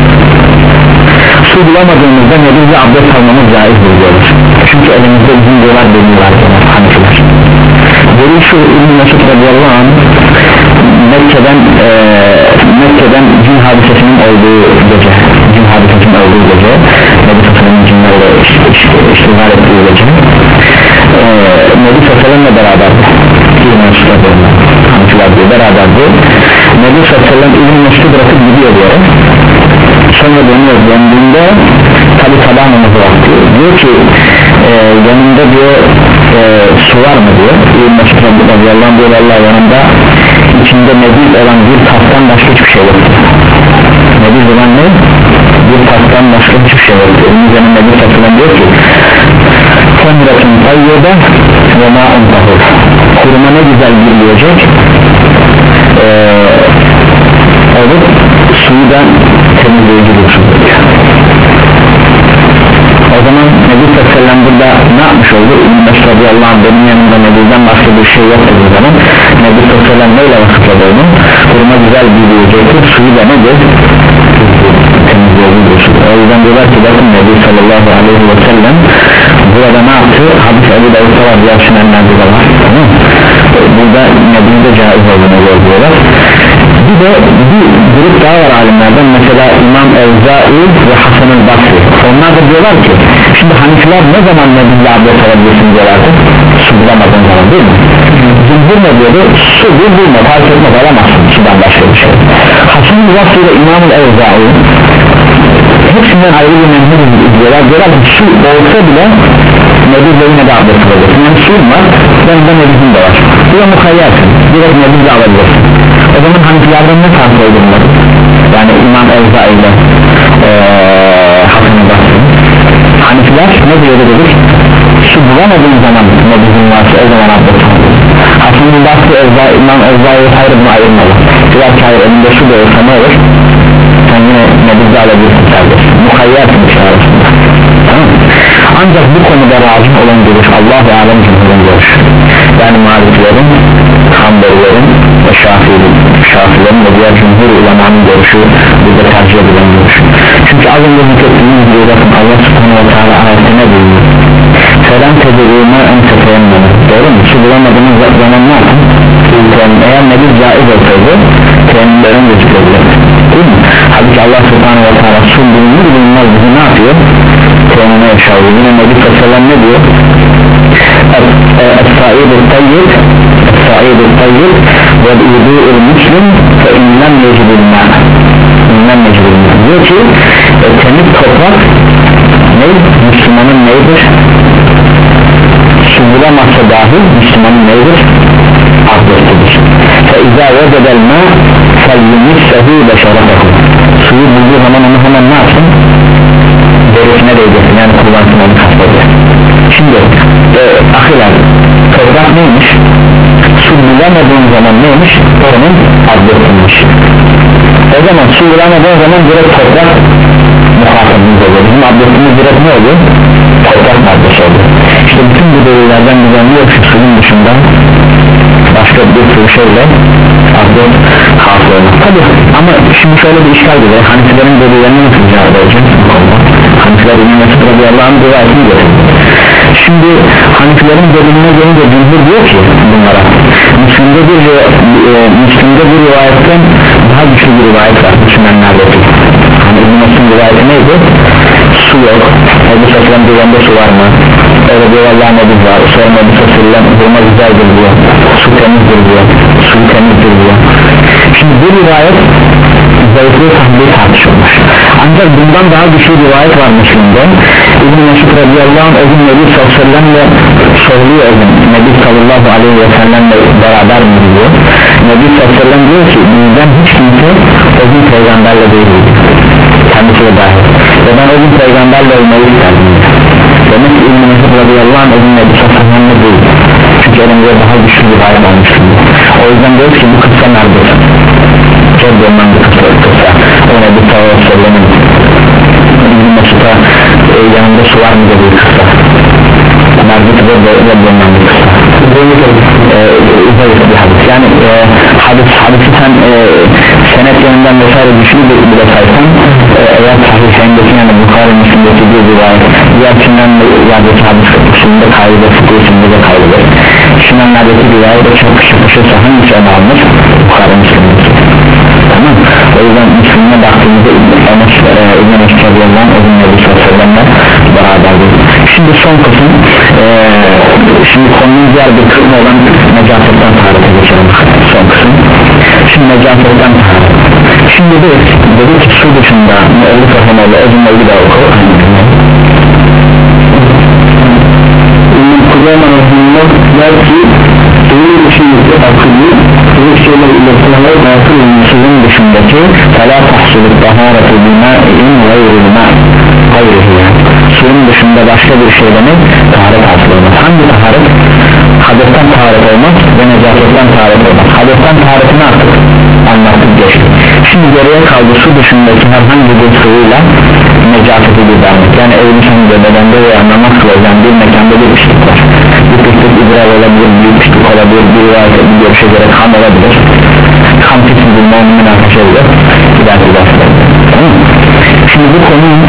Su bulamadığımızda nedirle abdest almamız caizdir diyoruz. Çünkü elimizde uzun diyorlar, deniyorlar Hanifiler. Böyle şu İbn-i Mesud radıyallahu anh Mekke'den e, Mekke'den cin hadisesinin olduğu gece, cin hadisesinin olduğu gece, Nebi Sallallahu cinlerle iştigal ettiği gece e, Nebi Sallallahu beraberdi. İbn-i Mesud radıyallahu anh Hanifiler diyor beraberdi. Nebi Sallallahu İbn-i Mesud bırakıp gidiyor diyor. Sonra dönüyor, döndüğünde tabi sabah namazı vakti diyor ki e, yanında diyor e, su var mı diyor. İbn-i Mesud radıyallahu anh diyor, Allah yanında içinde nebiz olan bir tastan başka hiçbir şey yok. Nebiz olan ne? Bir tastan başka hiçbir şey yok. Onun üzerine nebiz tasından diyor ki Semretun tayyede ve ma'un tahur. Kuruma ne güzel bir yiyecek ee, olup suyu da temizleyici bir su. O zaman Nebi Sallallahu burada ne yapmış oldu? İbn-i Mesud radıyallahu anh benim yanımda Nebi'den başka bir şey yok dediği zaman Nebi Sallallahu neyle vasıfladı onu? Kuruma güzel bir yiyecektir, suyu da nedir? Temizleyici bir su. O yüzden diyorlar ki bakın Nebi sallallahu aleyhi ve sellem burada ne yaptı? Hadis Ebu Davud'da var, diğer sünenlerde de var. Burada Nebi'de caiz olduğunu görüyorlar. Bir de bir grup daha var alimlerden, mesela İmam Evzai ve Hasan el-Basri. Onlar da diyorlar ki şimdi Hanifiler ne zaman Nebi'yle abdest alabilirsin diyorlardı? Su bulamadığın zaman, değil mi? Cumhur ne diyordu? Su bir bulma, fark etmez, alamazsın sudan başka bir şey. Hasan el-Basri ile İmam Evzai hepsinden ayrı bir memnun diyorlar. Diyorlar ki su olsa bile Nebi'yle yine de abdest alabilirsin. Yani suyun var, yanında Nebi'nin de var. Bu da mukayyersın, direkt Nebi'yle alabilirsin. O zaman Hanifilerden ne fark oldu bunları? Yani İmam Evzai ile ee, Hasan el-Basri. Hanifiler ne diyordu dedik? Su bulamadığın zaman Nebi'nin varsa o zaman abdest alabilirsin. Hasan el-Basri, Evzai, İmam Evzai'ye hayır bunu ayırmalı. Diyor ki hayır, elinde su da olsa ne olur? Sen yine Nebi'yle alabilirsin serbest. Mukayyersin bir şey arasında. Tamam. Ancak bu konuda razı olan görüş Allah-u Alem cümlenin görüş. Yani Maliklerin, Hanbelilerin ve Şafii'nin, Şafiilerin ve diğer cumhur ulemanın görüşü burada tercih edilen görüş. Çünkü az önce zikrettiğimiz gibi bakın Allah subhanahu wa ta'ala ayette ne buyuruyor? Selam tedbirine en tefeyenmeni. Doğru mu? Su bulamadığımız zaman ne yapın? Eğer nebi caiz olsaydı teyemmümlerin gözüküyordu, değil mi? Halbuki Allah subhanahu wa ta'ala su bulunur bulunmaz bizi ne yapıyor? Teyemmüme yaşarıyor. Yine Nebi Sallallahu ne diyor? Es-sa'id-i tayyib Es-sa'id-i tayyib vel-udu'ul muslim fe inlem yecibilmâ inlem yecibilmâ diyor ki e, temiz toprak ne? Müslümanın neydir? Su bulamazsa dahi Müslümanın neydir? Abdestidir. Fe izâ vecedel ma felyumissehu beşaratehu, suyu bulduğu zaman onu hemen ne yapsın? Derisine değdirsin, yani kullansın, onu kastediyor. Şimdi e, ahiler toprak neymiş? Su bulamadığın zaman neymiş? Onun abdestinmiş. O zaman su bulamadığın zaman direkt toprak muhatabımız oluyor. Bizim abdestimiz direkt ne oluyor? Toprak maddesi oluyor. İşte bütün bu delillerden biz anlıyoruz ki suyun dışında başka bir sürü şeyle abdest hasıl olur. Tabi ama şimdi şöyle bir işgal gibi, Hanefilerin delillerini nasıl cevap edeceğiz bu konuda? Hanefiler İmam Mesut radıyallahu rivayetini görüyor. Şimdi Hanefilerin deliline gelince Cumhur diyor ki bunlara Müslüm'de bir, e, Müslüm'de bir rivayetten daha güçlü bir rivayet var Müslümanlardaki. Hani İbn Mesut'un rivayeti neydi? Su yok, Ebu Sefil'in düğünde su var mı? Öyle diyor, Allah'a nebiz var. Sonra Ebu Sefil'in hurma güzeldir diyor, su temizdir diyor, su temizdir diyor. Şimdi bu rivayet zayıflığı tahliyi tartışılmış. Ancak bundan daha güçlü rivayet var Müslüm'de. İbn Mesud radıyallahu anh o gün Nebi sallallahu aleyhi ve sellemle soruluyor, o gün Nebi sallallahu aleyhi ve sellemle beraber mi diyor. Nebi sallallahu aleyhi ve sellem diyor ki bizden hiç kimse o gün peygamberle değildi, kendisi de dahil, ve ben o gün peygamberle olmayı isterdim. Demek ki İbn Mesud radıyallahu anh o gün Nebi sallallahu aleyhi ve sellemle değil, çünkü elimizde daha güçlü rivayet olmuştu. O yüzden diyor ki bu kıssa nerededir? Çok bulunan bir kıssa, kıssa. O Nebi sallallahu aleyhi ve sellem'in İbn Mesud'a e, yanında su var mı dediği kıssa, nerededir ve bulunan bir kıssa, zayıf bir hadis. Yani e, hadis, hadisi sen e, senet yönünden vesaire güçlü bir bile saysan e, eğer sahihindeki, yani Bukhari Müslim'deki bir rivayet diğer Sinan'lardaki hadis usulünde kaydı, fıkıh usulünde de kaydıdır. Sinan'lardaki rivayet de çok sıkışırsa hangisi öne almış? Bukhari Müslim'deki. Tamam. O yüzden Müslüm'e baktığımızda Enes İbn Mesud radıyallahu anh o gün Nebi sallallahu aleyhi ve sellem'le beraberdir. Şimdi son kısım e, şimdi konunun diğer bir kısmı olan necasetten taharete geçelim. Son kısım. Şimdi necasetten taharet. Şimdi de dedi ki su dışında Mu'ellif Rahimalı o cümleyi de oku. Kullanma Rahimalı der ki suyun dışındaki akıllı suyun şeyler iletişimler batıl suyun dışındaki fela tahsulü tahareti bimâ'in gayrılmâ gayrıhı, yani suyun dışında başka bir şeyden taharet hasıl olmaz. Hangi taharet? Hadesten taharet olmaz ve necasetten taharet olmaz. Hadesten taharetini artık anlattık, geçti. Şimdi geriye kaldı su dışındaki herhangi bir suyuyla necaseti gidermek. Yani evin içinde, bedende veya namaz kılacağın bir mekanda bir pislik var. Bir pislik idrar olabilir, bir pislik olabilir, bir rivayet, bir görüşe göre kan olabilir. Kan pislik bulmanın münakaşa edilir. Gider gider. Şimdi bu konuyu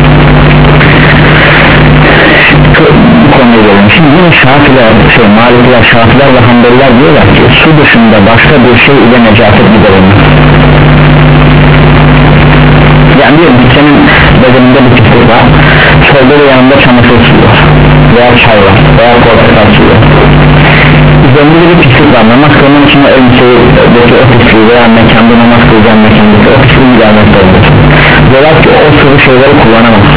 bu konuya gelelim. Şimdi yine Şafiler, şey, Malikler, Şafiler ve Hanbeliler diyorlar ki su dışında başka bir şey ile necaset giderilmez. Yani diyelim ki senin bedeninde bir pislik var, solda da yanında çamaşır suyu var veya çay var veya portakal suyu var. Zeminde bir pislik var, namaz kılmanın içinde elbiseyi o pisliği veya mekanda namaz kılacağın mekandaki o pisliği gidermek zorundasın. Diyorlar ki o sıvı şeyleri kullanamazsın.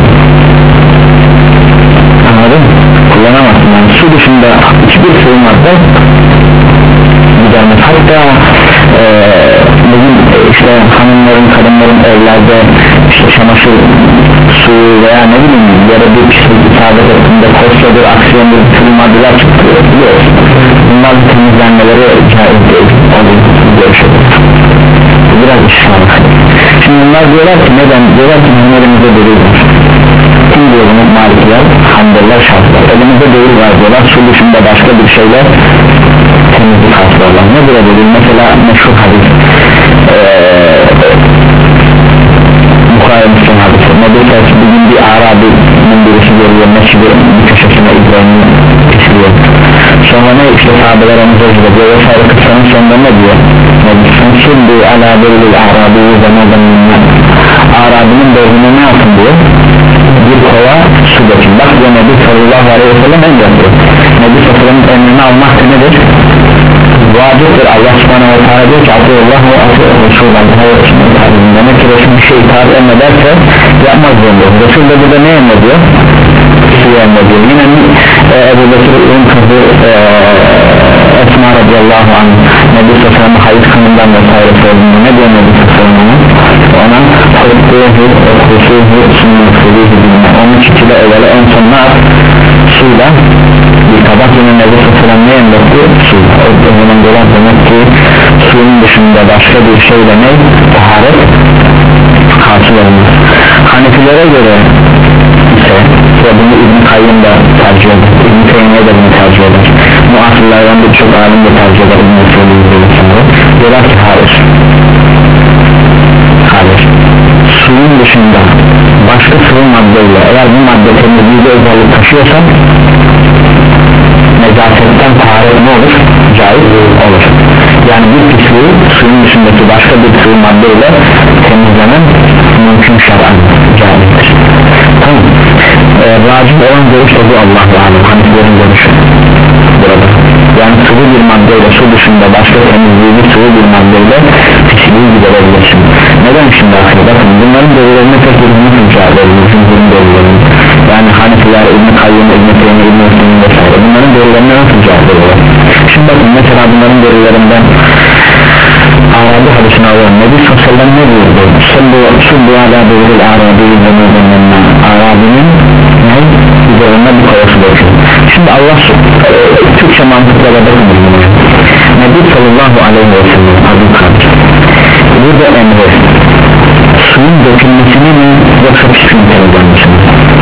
Anladın mı? Kullanamazsın, yani su dışında hiçbir suyun varsa gidermez. Hatta e, bugün işte hanımların, kadınların evlerde işte çamaşır suyu veya ne bileyim yere bir pislik isabet ettiğinde koşadır, aksiyondur, tüm maddeler çıktı, biliyorsun. Bunlar temizlenmeleri caiz değil, olduğunu görüşürüz. Biraz işaret. Şimdi bunlar diyorlar ki neden? Diyorlar ki bizim elimizde delil var. Kim diyor bunu? Malikler, Hanbeliler, Şafiler. Elimizde delil var diyorlar, su dışında başka bir şeyler temizlik hasılarlar. Ne böyle delil? Mesela meşhur hadis ee, Bukhari Müslüm hadisi. Nebi Sallallahu bugün bir Arabi'nin birisi görüyor, meşhur bir köşesine İbrahim'i pisliyor. Sonra ne işte sahabeler onu zevcide diyor vesaire, kıssanın sonunda ne diyor? Şimdi ala belli Arabi'yi zamandan Arabi'nin bölümüne ne yapın diyor? Bir kova su dökün. Bak diyor Nebi sallallahu aleyhi ve sellem emretti. Nebi sallallahu aleyhi ve sellem'in emrini almak nedir? Vaciptir. Allah subhanahu wa ta'ala diyor ki Allah ve Allah'a demek ki Resul bir şey itaat emrederse yapmaz zorunda. Resul de burada ne emrediyor? Suyu emrediyor. Yine e, Ebu Bekir'in kızı e, Esma radıyallahu anh Nebi sallallahu aleyhi ve sellem hayır kanından vesaire sorduğunda ne diyor Nebi sallallahu aleyhi ve sellem ona hutbuhu okusuhu sunufulihi bilme onun çiçile evvela en sonuna suyla bir tabak yine Nebi sallallahu aleyhi ve sellem ne emretti? Su o zaman dolar demek ki suyun dışında başka bir şeyle ne? Taharet hasıl olmaz. Hanefilere göre ise ve bunu İbn-i Kayyum da tercih eder, İbn-i Teymiye de bunu tercih eder, muasırlardan birçok alim de tercih eder İbn-i Teymiye'yi diyorlar ki hayır hayır suyun dışında başka sıvı maddeyle eğer bu madde temizliği özellik taşıyorsa nezaketten taharet ne olur? Caiz olur. Yani bir pisliği suyun dışındaki başka bir sıvı maddeyle temizlemen mümkün şer'an caizdir. Tamam. Ee, racih olan görüş de bu Allah'u alem Hanefilerin görüşü burada. Yani sıvı bir maddeyle su dışında başka temizliği bir sıvı bir maddeyle pisliği giderebilirsin. Neden şimdi ahir? Bakın bunların delillerine tek bir hüküm çağırıyoruz. Bunların delillerine. Yani Hanefiler, İbn-i Kayyum, İbn-i Teymiye, İbn-i Teymiye vesaire. Bunların delillerine nasıl çağırıyoruz? Şimdi bakın mesela bunların delillerinden Arabi hadisini alalım. Nebi sallallahu aleyhi ve sellem ne buyurdu? Subbu ala buyurul Arabi'yi zemizemlenme. Arabi'nin ne? Üzerine bir kovası bakın. Şimdi Allah e, Türkçe mantıkla da bakın. Nebi sallallahu aleyhi ve sellem adı kardeş. Burada emri suyun dökülmesini mi yoksa pisliğin temizlenmesini?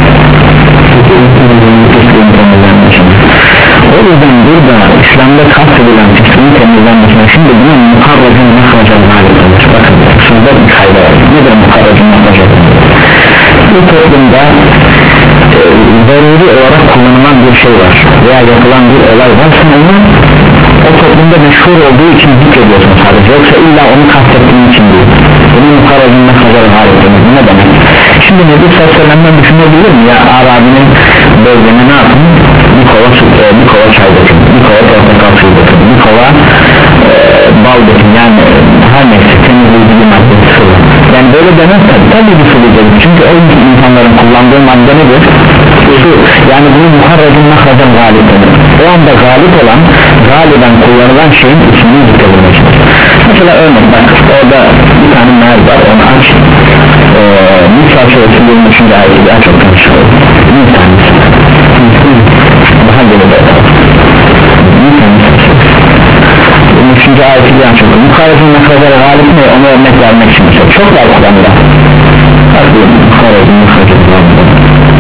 Pisliğin temizlenmesini. O yüzden burada İslam'da kastedilen pisliğin temizlenmesine şimdi buna mukarracın mahracın hali olur. Bakın şurada bir kayda var. Nedir mukarracın mahracın? Bu toplumda e, zaruri olarak kullanılan bir şey var veya yapılan bir olay var. Sen onu o toplumda meşhur olduğu için zikrediyorsun sadece, yoksa illa onu kastettiğin için değil. Bunun mukarracın mahracın hali olur. Bu ne demek? Şimdi Nebi sallallahu aleyhi ve sellem'den düşünebilir mi ya Arabi'nin bölgene ne yapın? Bir kova su, e, bir kova çay dökün, bir kova portakal suyu dökün, bir kova e, bal dökün, yani her neyse temizleyici bir madde sıvı. Yani böyle demezsen tabii bir su diyeceğiz. Çünkü o insanların kullandığı madde nedir? Su. Yani bunu muharracın mahracın galip denir. O anda galip olan, galiben kullanılan şeyin ismini zikredilmektir. Mesela örnek bak, orada bir tane meal var, onu aç. Ee, Nisa suresi yirmi üçüncü ayeti daha çok konuşuyor. Bir tanesi daha geride yirmi üçüncü ayeti daha çok mukarracın mahracın galip ne? Onu örnek vermek için çok var Kur'an'da. Mukarracın mahracın galip.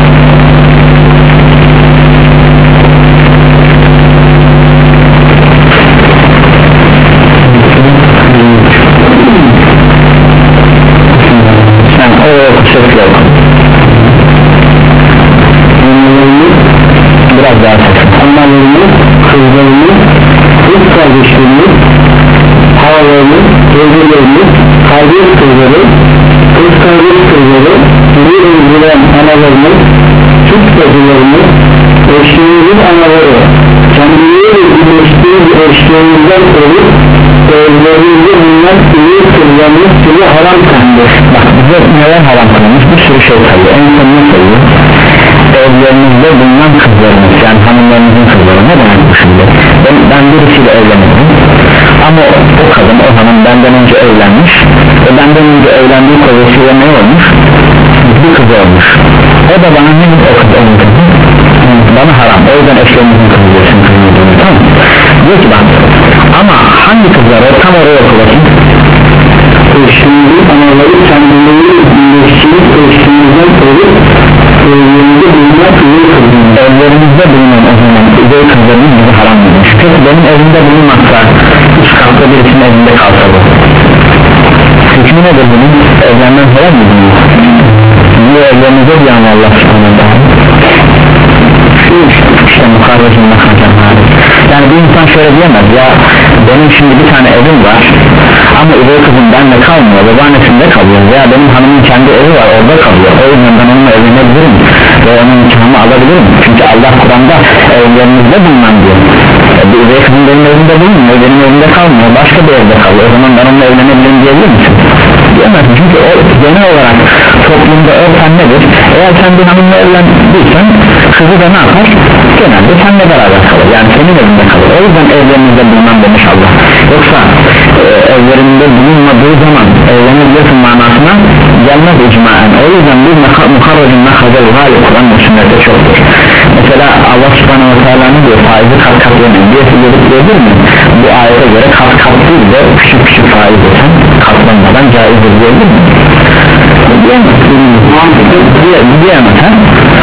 Biraz daha sakın annelerimiz, kızlarımız, kız kardeşlerimiz, havalarımız, teyzelerimiz, kardeş kızları, kız kardeş kızları, bir öldüren analarımız, Türk bacılarımız, eşliğimizin anaları, kendileriyle birleştiği eşliğimizden olup evlerimizde bulunan iyi kızlarımız size haram kılındı. Bak bize neler haram kılınmış, bir sürü şey sayıyor. En son ne sayıyor? Evlerinizde bulunan kızlarınız, yani hanımlarınızın kızları. Ne demek bu şimdi? Ben, ben birisiyle evlendim ama o, o kadın, o hanım benden önce evlenmiş ve benden önce evlendiği kocasıyla ne olmuş? Bir kız olmuş. O da bana ne? O kız onun kızı bana haram. O yüzden eşlerimizin kızı diyorsun, kızı. Tamam. Diyor ki bak, ama hangi kızlar o? Tam oraya okuyayım. Eşliğimizin anaları kendileri birleştirip eşliğimizden olup evlerimizde bulunan üvey kızlarımız, evlerimizde bulunan o zaman üvey kızlarımız bizi haram edilmiş. Peki benim evimde bulunmakta üç katta birisinin evinde kalsa bu hükmü nedir bunun? Evlenmem helal mi bunun? Bu evlerimizde bir an Allah subhanahu işte mukarracın mahracın hali. Yani bir insan şöyle diyemez ya, benim şimdi bir tane evim var ama üvey kızım benimle kalmıyor, babaannesinde kalıyor veya benim hanımın kendi evi var, orada kalıyor. O yüzden ben onunla evlenebilirim ve onun nikahımı alabilirim. Çünkü Allah Kur'an'da evlerinizde bulunan diyor. E, bir üvey kızım benim evimde bulunmuyor, benim evimde kalmıyor, başka bir evde kalıyor. O zaman ben onunla evlenebilirim diyebilir misin? Diyemez, çünkü o genel olarak toplumda örfen nedir? Eğer sen bir hanımla evlendiysen kızı da ne yapar? Genelde seninle beraber kalır, yani senin evinde kalır. O yüzden evlerinizde bulunan demiş Allah. Yoksa e, evlerinde bulunmadığı zaman evlenebilirsin manasına gelmez icmaen. O yüzden bir mukarracın nakazı galip Kur'an ve sünnete çoktur. Mesela Allah subhanahu wa ta'ala ne diyor? Faizi kat kat yemeyin diye söyleyebilir mi? Bu ayete göre kat kat değil de küçük küçük faiz etsen katlanmadan caizdir diyebilir mi? Diyemez. Diyemez ha?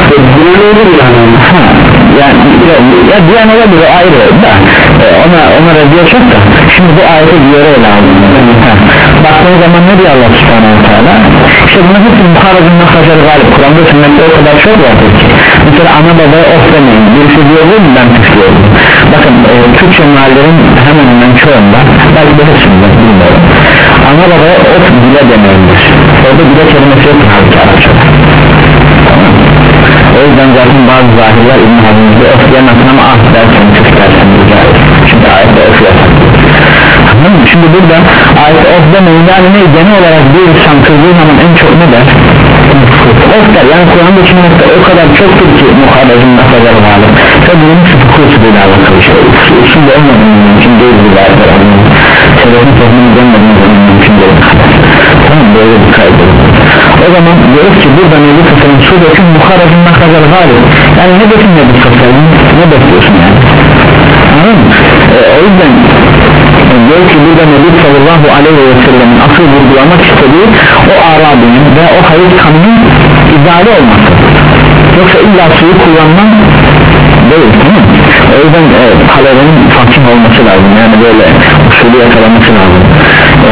Yani ya diyen olabilir, o ayrı da e, ona ona reddiye çok da şimdi bu ayete göre ele aldım. Baktığın zaman ne diyor Allah subhanahu wa ta'ala? İşte bunu hepsi muharracın mesajları galip Kur'an'da sünnette o kadar çok vardır ki mesela ana babaya of demeyin, birisi diyor mu ben püsküyorum. Bakın e, Türkçe meallerin hemen hemen çoğunda, belki de hepsinde bilmiyorum, ana babaya of bile demeyindir. Orada bile kelimesi yok halbuki Arapçada. Tamam. O yüzden zaten bazı zahirler İbn-i Hazm'da of diyemezsin ama ah dersen tık dersen rica et. Şimdi ayette of yasak. Şimdi burada ayette of demeyin, yani ne genel olarak bir insan kırdığı zaman en çok ne der? Of der, yani Kur'an'daki nokta o kadar çoktur ki muharracın mesajları vardır. Ve bunun sıfık usulüyle alakalı şey. Usulü olmadığının mümkün değil bu ayetler anlamı. Sebebin toplumunu dönmediğinin mümkün değil. Tamam, böyle bir kaydı. O zaman diyoruz ki burada Nebi Tasarım su dökün muharracın mesajları vardır. Yani ne dökün Nebi Tasarım? Ne bekliyorsun yani? Anladın mı? Ee, o yüzden diyor ki burada Nebi sallallahu aleyhi ve sellem'in asıl vurgulamak istediği o Arabi'nin ve o hayır kanının idare olması, yoksa illa suyu kullanman değil, değil mi? O yüzden e, kalenin fakir olması lazım, yani böyle usulü yakalaması lazım. e,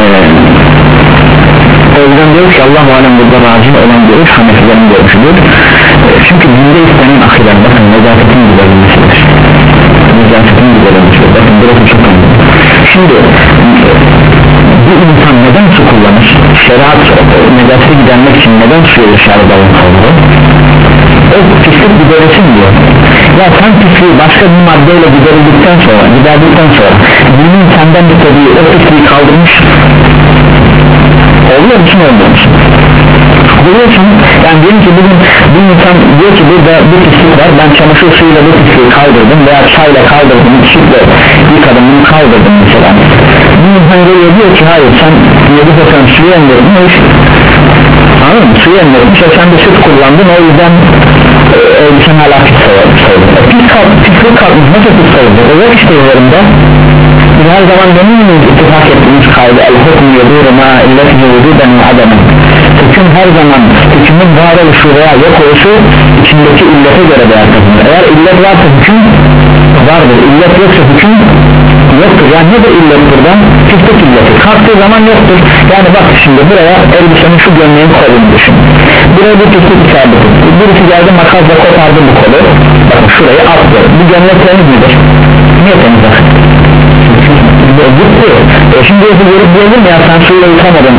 o yüzden diyor ki Allah-u Alem burada racih olan görüş Hanefilerin görüşüdür. e, çünkü dinde istenen ahiren bakın nezaketin giderilmesidir, nezaketin giderilmesidir. Bakın burası çok önemli. Şimdi bu insan neden su kullanır? Şeriat nezaketi gidermek için neden suya dışarıda kalır? O pislik giderilsin diyor. Ya sen pisliği başka bir maddeyle giderildikten sonra, giderdikten sonra dinin senden istediği o pisliği kaldırmış oluyor musun, olmuyor musun? Biliyorsun, yani diyelim ki bugün bir insan diyor ki burada bir pislik var, ben çamaşır suyuyla bu pisliği kaldırdım veya çayla kaldırdım, sütle yıkadım, bunu kaldırdım mesela. Bir insan geliyor diyor ki hayır sen yedi bakan suyu emretmiş, anladın mı? Suyu emretmiş, sen de süt kullandın, o yüzden elbisen hala pis sayılır. Pis pislik kalkmış, nasıl pis sayılır? O yok işte üzerinde. Biz her zaman demin miyiz ittifak ettiğimiz kaydı el-hukm yedûru mâ illetihi vücuden ve ademin. Hüküm her zaman hükümün var oluşu veya yok oluşu içindeki illete göre değer kazanır. Eğer illet varsa hüküm vardır, illet yoksa hüküm yoktur. Yani nedir illet buradan? Pislik illeti kalktığı zaman yoktur. Yani bak şimdi buraya elbisenin şu gömleğin kolunu düşün, buraya bir pislik isabet etti, birisi geldi makasla kopardı bu kolu, bakın şurayı attı, bu gömlek temiz midir? Niye temiz var? Gitti. E şimdi yazı görüp diyelim ya sen suyla yıkamadın,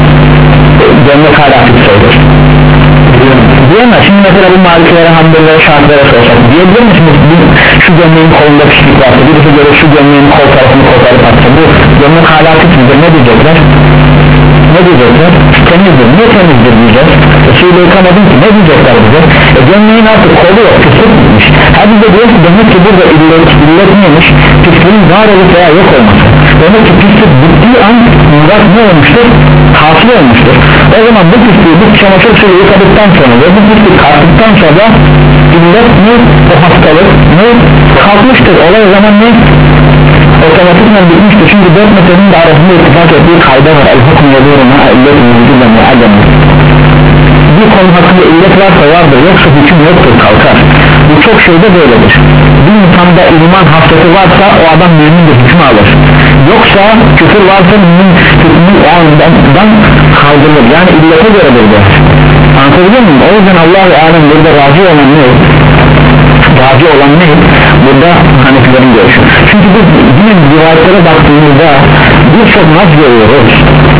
gömlek hala pis sayılır diyemez. Şimdi mesela bu malikilere, hamdülere, şartlara sorsak diyebilir misiniz? Şu gömleğin kolunda pislik varsa, birisi göre şu gömleğin kol tarafını koparıp atsa, bu gömlek hala pis midir? Ne diyecekler? Ne diyecekler? Temizdir. Niye temizdir diyeceğiz? E suyla yıkamadın ki ne diyecekler bize? E gömleğin artık kolu yok, pislik bitmiş. Ha biz de diyoruz ki demek ki burada illet, illet neymiş? Pisliğin var olup veya yok olması. Demek ki pislik bittiği an murat ne olmuştur? Hasıl olmuştur. O zaman bu pisliği biz çamaşır suyu yıkadıktan sonra ve bu pislik kalktıktan sonra illet ne? O hastalık ne? Kalkmıştır. Olay o zaman ne? Otomatikman bitmiştir. Çünkü dört meselenin de arasında ittifak ettiği kayda var. El-hukm yedûruna illetin vücuden ve ademin. Bir konu hakkında illet varsa vardır, yoksa hüküm yoktur, kalkar. Bu çok şeyde böyledir. Bir insanda iman haftası varsa o adam mümin bir hükmü alır. Yoksa küfür varsa mümin hükmü o andan kaldırılır. Yani illete göredir bu. Anlatabiliyor muyum? O yüzden Allah-u Alem burada razı olan ne? Razı olan ne? Burada Hanefilerin görüşü. Çünkü biz yine rivayetlere baktığımızda birçok nas görüyoruz.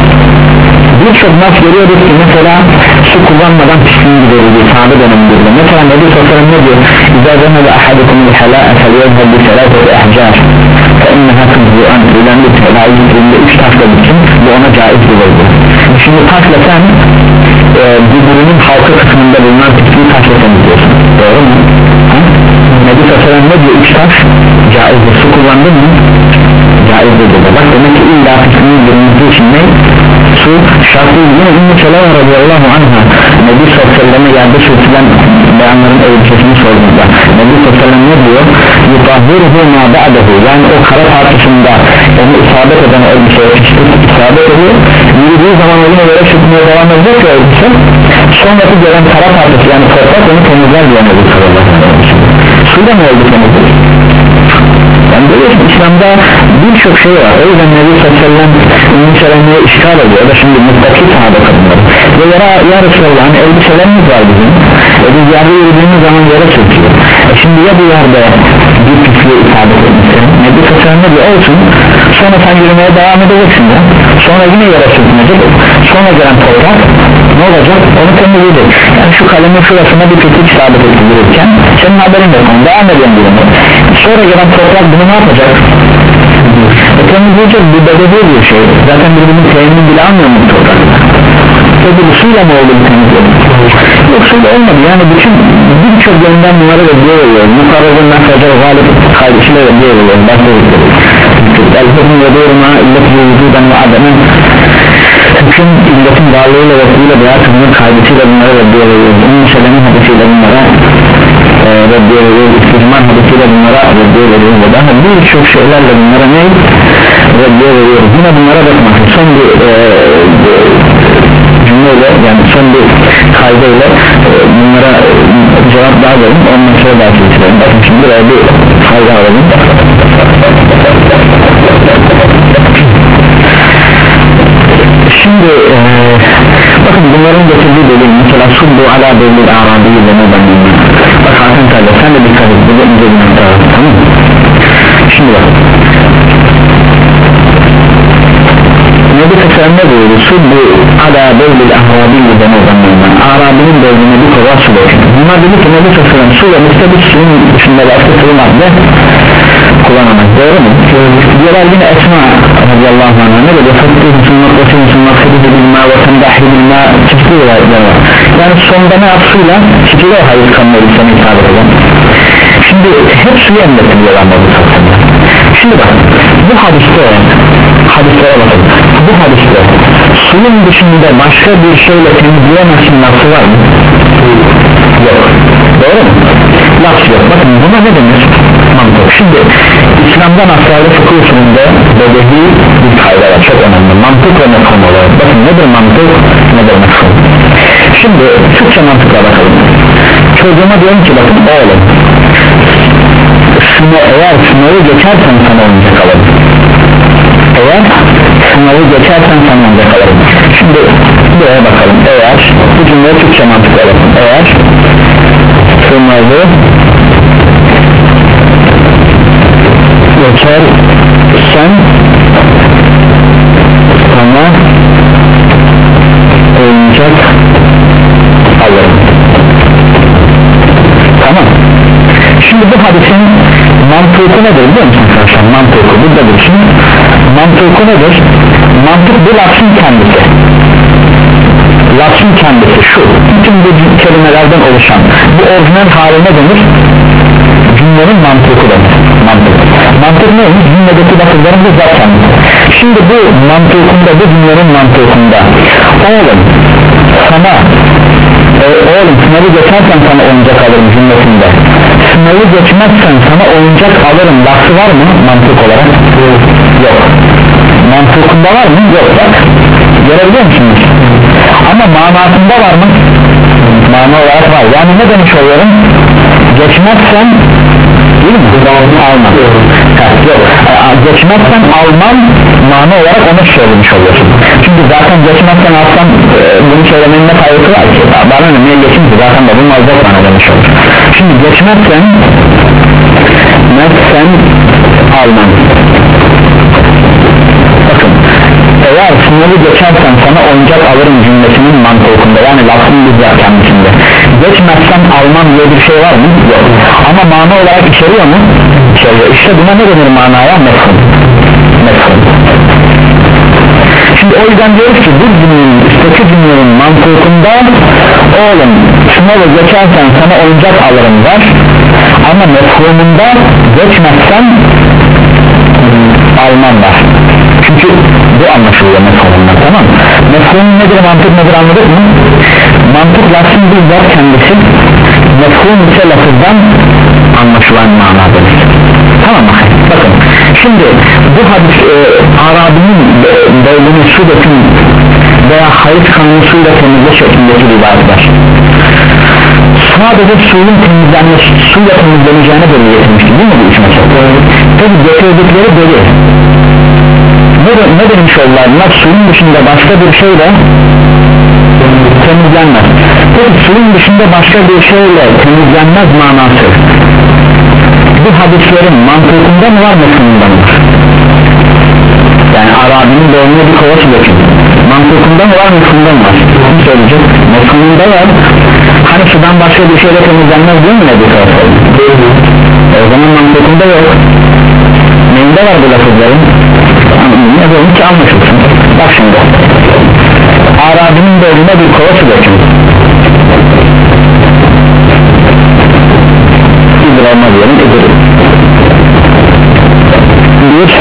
Birçok nas görüyoruz ki mesela su kullanmadan pisliğin giderildiği sahabe döneminde. Mesela Nebi Sosyal'ın ne diyor? İzâ zemede ahadukum lihâlâ'e feliyezhel bi selâfeti ehcâr fe inneha kızbu'an ilanlık helâ yüzünde üç taşla bitsin, bu ona caiz bulurdu. Şimdi taşla sen e, birbirinin halka kısmında bulunan pisliği taşla temizliyorsun, doğru mu? Nebi Sallallahu ne diyor, üç taş caizdir, su kullandın mı? Caizdir dedi. Bak demek ki illa pisliğin görüntü için ne? Su şartlı. Yine Ümmü Seleme radıyallahu anha Nebi Sallallahu yerde sürtülen beyanların elbisesini sorduğunda Nebi Sallallahu ne diyor? Yutahhiruhu ma ba'dahu, yani o kara parçasında onu isabet eden elbiseye pislik isabet ediyor, yürüdüğü zaman yine böyle sürtmeye devam edecek ya elbise, sonraki gelen kara parçası yani toprak onu temizler diyor Nebi Sallallahu aleyhi ve sellem. Suyla mı oldu temizlik? Yani biliyorsun İslam'da birçok şey var. O yüzden Nebi Sallallahu aleyhi ve sellem Ümmü Seleme'ye işgal ediyor. O da şimdi mutlaki sahabe kadınları ve yara, ya Resulallah hani elbiselerimiz var bizim, e biz yerde yürüdüğümüz zaman yere çöküyor. E şimdi ya bu yerde bir pisliğe isabet etmişsin, Nebi Sallallahu aleyhi ve sellem diyor olsun, sonra sen yürümeye devam edeceksin ya, sonra yine yere çökmeyecek, sonra gelen toprak ne olacak? Onu temizleyecek. Yani şu kalemin şurasına bir pislik isabet edilirken senin haberin yok, onu devam ediyorsun yürümeye, sonra gelen toprak bunu ne yapacak? E, temizleyecek, bir bedeli bir şey. Zaten birbirinin teyemmüm bile almıyor mu toprak? Tabi suyla mı oldu temizlik? Yok, suyla olmadı. Yani bütün birçok yönden bunları da diyorlar. Mukarrabın nefecer galip kaydısıyla da diyorlar. El-hükmü ve doğruma illeti vücudan ve ademin, hüküm illetin varlığıyla ve suyla veya kızının kaydısıyla bunları da diyorlar. Ümmü Seleme'nin hadisiyle bunlara reddiye veriyor, İsticman hadisiyle bunlara reddiye veriyor ve daha birçok şeylerle bunlara ne? Reddiye veriyor. Yine bunlara bakmak son bir e, cümleyle, yani son bir kaydıyla e, bunlara e, cevap daha verin, ondan sonra daha geçirelim. Bakın şimdi buraya bir fayda alalım. Şimdi e, bakın bunların getirdiği delil, mesela subbu ala belli arabiyi demeden bak Hakan kardeş, sen de dikkat et, burada ince bir nokta var, tamam mı? Şimdi bak Nebi Sallallahu ne buyuruyor? Subbu ala belli arabiyi demeden Arabinin bölümüne bir kova su boşun. Bunlar dedi ki Nebi Sallallahu su ve müstebik suyun dışında başka suyu madde kullanamak, doğru mu? Diyorlar yine Esma radiyallahu anh'a ne dedi? Fakkıhüsün noktası maksıdı bilma ve tendahi bilma çiftli olaylar var. Yani sonda ne yapsıyla çiftli o hayır kanları sana ifade eden. Şimdi hep suyu emrettiriyorlar Nebi Sallallahu. Şimdi bak bu hadiste hadislere bakın, bu hadiste suyun dışında başka bir şeyle temizleyemezsin lafı var mı? Yok, doğru mu? Laf yok. Bakın buna ne denir? Mantık. Şimdi İslam'da nasarlı fıkıh usulünde bedehi bir kayda var, çok önemli. Mantık ve mefhum olarak. Bakın nedir mantık, nedir mefhum? Şimdi Türkçe mantıkla bakalım. Çocuğuma diyorum ki bakın oğlum, Sınav, eğer sınavı geçersen sana oyuncak alırım. Eğer sınavı geçersen sana oyuncak alırım. Şimdi buraya bakalım. Eğer bu cümleye Türkçe mantıkla bakın. Eğer sınavı geçersen sana oyuncak alırım. Tamam. Şimdi bu hadisin mantığı nedir biliyor musun arkadaşlar? Mantığı burada bir şey. Mantığı nedir? Mantık bu lafzın kendisi. Lafzın kendisi şu. Bütün bu kelimelerden oluşan bu orijinal haline denir. Cümlenin mantığı denir. Mantık. Mantık neymiş? Cümledeki lafızların bu zat kendisi. Şimdi bu mantığında, bu cümlenin mantığında oğlum sana e, oğlum sınavı geçersen sana oyuncak alırım cümlesinde, sınavı geçmezsen sana oyuncak alırım lafı var mı mantık olarak? Yok. Mantığında var mı? Yok. Bak görebiliyor musunuz? Ama manasında var mı? Mana olarak var. Yani ne demiş oluyorum? Geçmezsen değil mi? Almam. Yok. Geçmezsen almam mana olarak onu söylemiş oluyorsun. Çünkü zaten geçmezsen alsam e, bunu söylemenin ne faydası var ki? Bana ne niye geçince zaten da bunu alacak bana demiş olur. Şimdi geçmezsen geçmezsen almam. Bakın eğer sınavı geçersen sana oyuncak alırım cümlesinin mantığında, yani lafın bizzat kendisinde. Geçmezsen almam diye bir şey var mı? Yok. Ama mana olarak içeriyor mu? İçeriyor. İşte buna ne denir manaya? Mefhum. Mefhum. Şimdi o yüzden diyoruz ki bu cümlenin, üstteki cümlenin mantıkında oğlum sınavı geçersen sana oyuncak alırım der, ama mefhumunda geçmezsen almam der. Çünkü bu anlaşılıyor mefhumundan, tamam mı? Mefhumun nedir, mantık nedir anladık mı? Mantık lafın bizzat kendisi, mefhum ise lafızdan anlaşılan manadır. Tamam mı? Bakın şimdi bu hadis e, Arabi'nin beyni su döküm veya hayız kanını suyla temizle şeklindeki rivayetler. Sadece suyun temizlenmesi, suyla temizleneceğine delil getirmişti değil mi bu üç mesele? Tabi getirdikleri delil ne, ne demiş oldular? Bunlar suyun dışında başka bir şeyle temizlenmez. Peki suyun dışında başka bir şeyle temizlenmez manası bu hadislerin mantığında mı var, mefhumunda mı var? Yani Arabi'nin boynuna bir kova su dökün, mantığında mı var, mefhumunda mı var? Bunu söyleyecek, mefhumunda var. Hani sudan başka bir şeyle temizlenmez diyor mu ne bir kova su? O zaman mantığında yok. Neyinde var bu lafızların? Ne diyorum ki anlaşılsın. Bak şimdi Arabi'nin boynuna bir kova su dökün, İzir olma diyelim, izir bir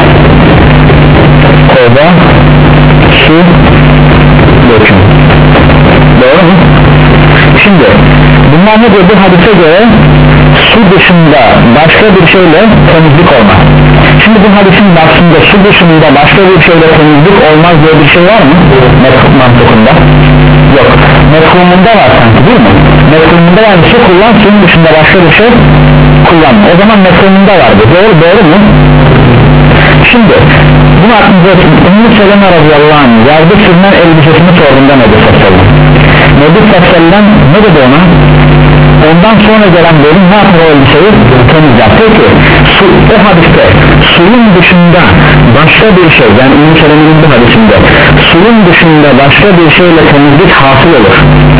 kova su dökün, doğru mu? Şimdi bunlar ne diyor bu hadise göre? Su dışında başka bir şeyle temizlik olmaz. Şimdi bu hadisin lafzında su dışında başka bir şeyle temizlik olmaz diye bir şey var mı? Mefhum mantıkında yok, mefhumunda var sanki değil mi? Mefhumunda yani su kullan, suyun dışında başka bir şey kullanma, o zaman mefhumunda vardı, doğru, doğru mu? Şimdi bunu aklınıza etsin. Ümmü Seleme radıyallahu anh yerde sürünen elbisesini sorduğunda Nebi Sallallahu Nebi Sallallahu ne dedi ona? Ondan sonra gelen bölüm ne yapar o elbiseyi? Temizler. Peki su, o hadiste suyun dışında başka bir şey, yani Ümmü Seleme'nin bu hadisinde suyun dışında başka bir şeyle temizlik hasıl olur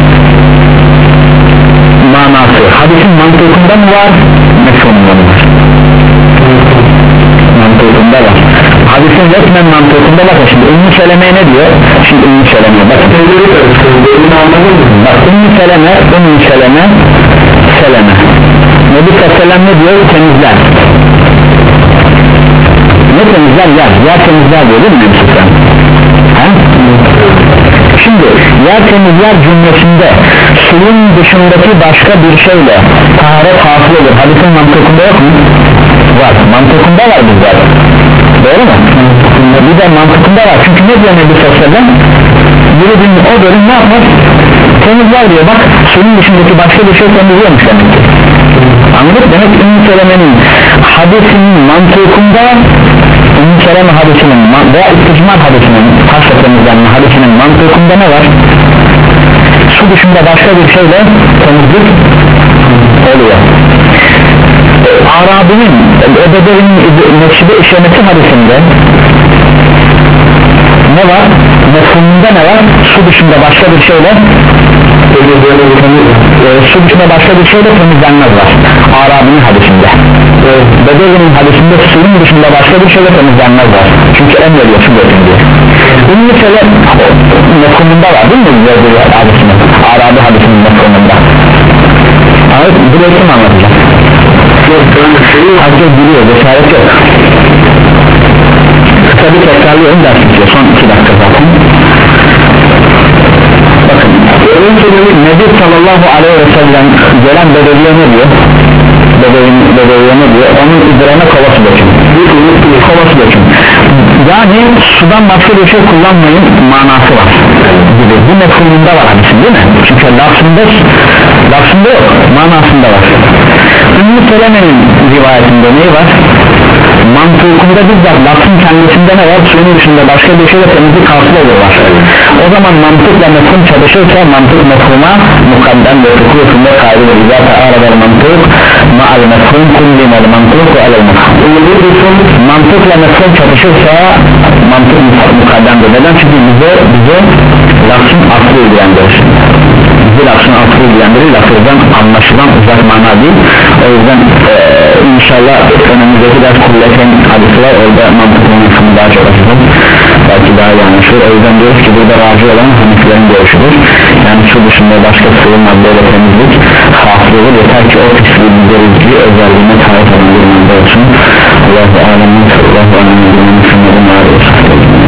manası hadisin mantığında mı var, mefhumunda mı var? Mantığında var. Hadisin resmen mantığında bakın. Şimdi Ümmü Seleme ne diyor? Şimdi Ümmü Seleme bakın. Bak Ümmü Seleme, Ümmü Seleme Seleme Nebi Sallallahu ne diyor? Temizler. Ne temizler? Yer. Yer temizler diyor değil mi Nebi Sallallahu? Şimdi yer temizler cümlesinde suyun dışındaki başka bir şeyle taharet hasıl olur. Hadisin mantığında yok mu? Var. Mantığında var bizler. Doğru mu? Bir de mantıkında var. Çünkü ne diyor Nebi Sallallahu? Yürüdüğün o bölüm ne yapmaz? Temizler diyor. Bak suyun dışındaki başka bir şey temizliyormuş demek ki. Anladık? Demek ki Ümmü Seleme'nin hadisinin mantığında, Ümmü Seleme hadisinin veya İsticmal hadisinin hasta temizlenme hadisinin mantığında ne var? Su dışında başka bir şeyle temizlik oluyor. Arabi'nin Ebede'nin Mekşide işlemesi hadisinde ne var? Mefhumunda ne var? Su dışında başka bir şeyle e, su dışında başka bir şeyle temizlenmez var Arabi'nin hadisinde. Bedevi'nin hadisinde suyun dışında başka bir şeyle temizlenmez var. Çünkü emrediyor su dökün diye. Ümmü Seleme mefhumunda var değil mi? Hadisinde, Arabi hadisinin mefhumunda. Evet, burayı kim anlatacak? Herkes biliyor, cesaret yok. Kısa bir tekrarlıyorum ders bitiyor, son iki dakika zaten. Bakın Nebi sallallahu aleyhi ve sellem gelen bedeviye ne diyor? Bedeviye ne diyor? Onun üzerine kovası dökün. Kovası dökün. Yani sudan başka bir şey kullanmayın manası var gibi. Bu mefhumunda var hadisin değil mi? Çünkü lafzında lafzında yok, manasında var. Ümmü Seleme'nin rivayetinde neyi var? Mantığında bizzat lafzın kendisinde ne var? Suyun dışında başka bir şeyle temizlik hasıl olur var. O zaman mantıkla mefhum çalışırsa mantık mefhuma mukaddem ve fıkhusunda kaydıdır. İzâ arada mantık ma'al mefhum kullimel mantık ve alel mefhum. Mantıkla mefhum çalışırsa mantık mukaddemdir. Neden? Çünkü bize, bize lafzın aslı ilgilendirir. Bizi lafzın aslı bilgilendirir, lafızdan anlaşılan uzak mana değil. O yüzden e, inşallah önümüzdeki ders kulletin hadisi var, orada mantıklı kısmı daha çok açılır, belki daha iyi anlaşılır. O yüzden diyoruz ki burada razı olan Hanefilerin görüşüdür. Yani su dışında başka sıvı maddeyle temizlik hafif olur, yeter ki o pisliği gidericiyi özelliğine sahip olan bir madde olsun. Allahu alemin sallallahu aleyhi ve sellem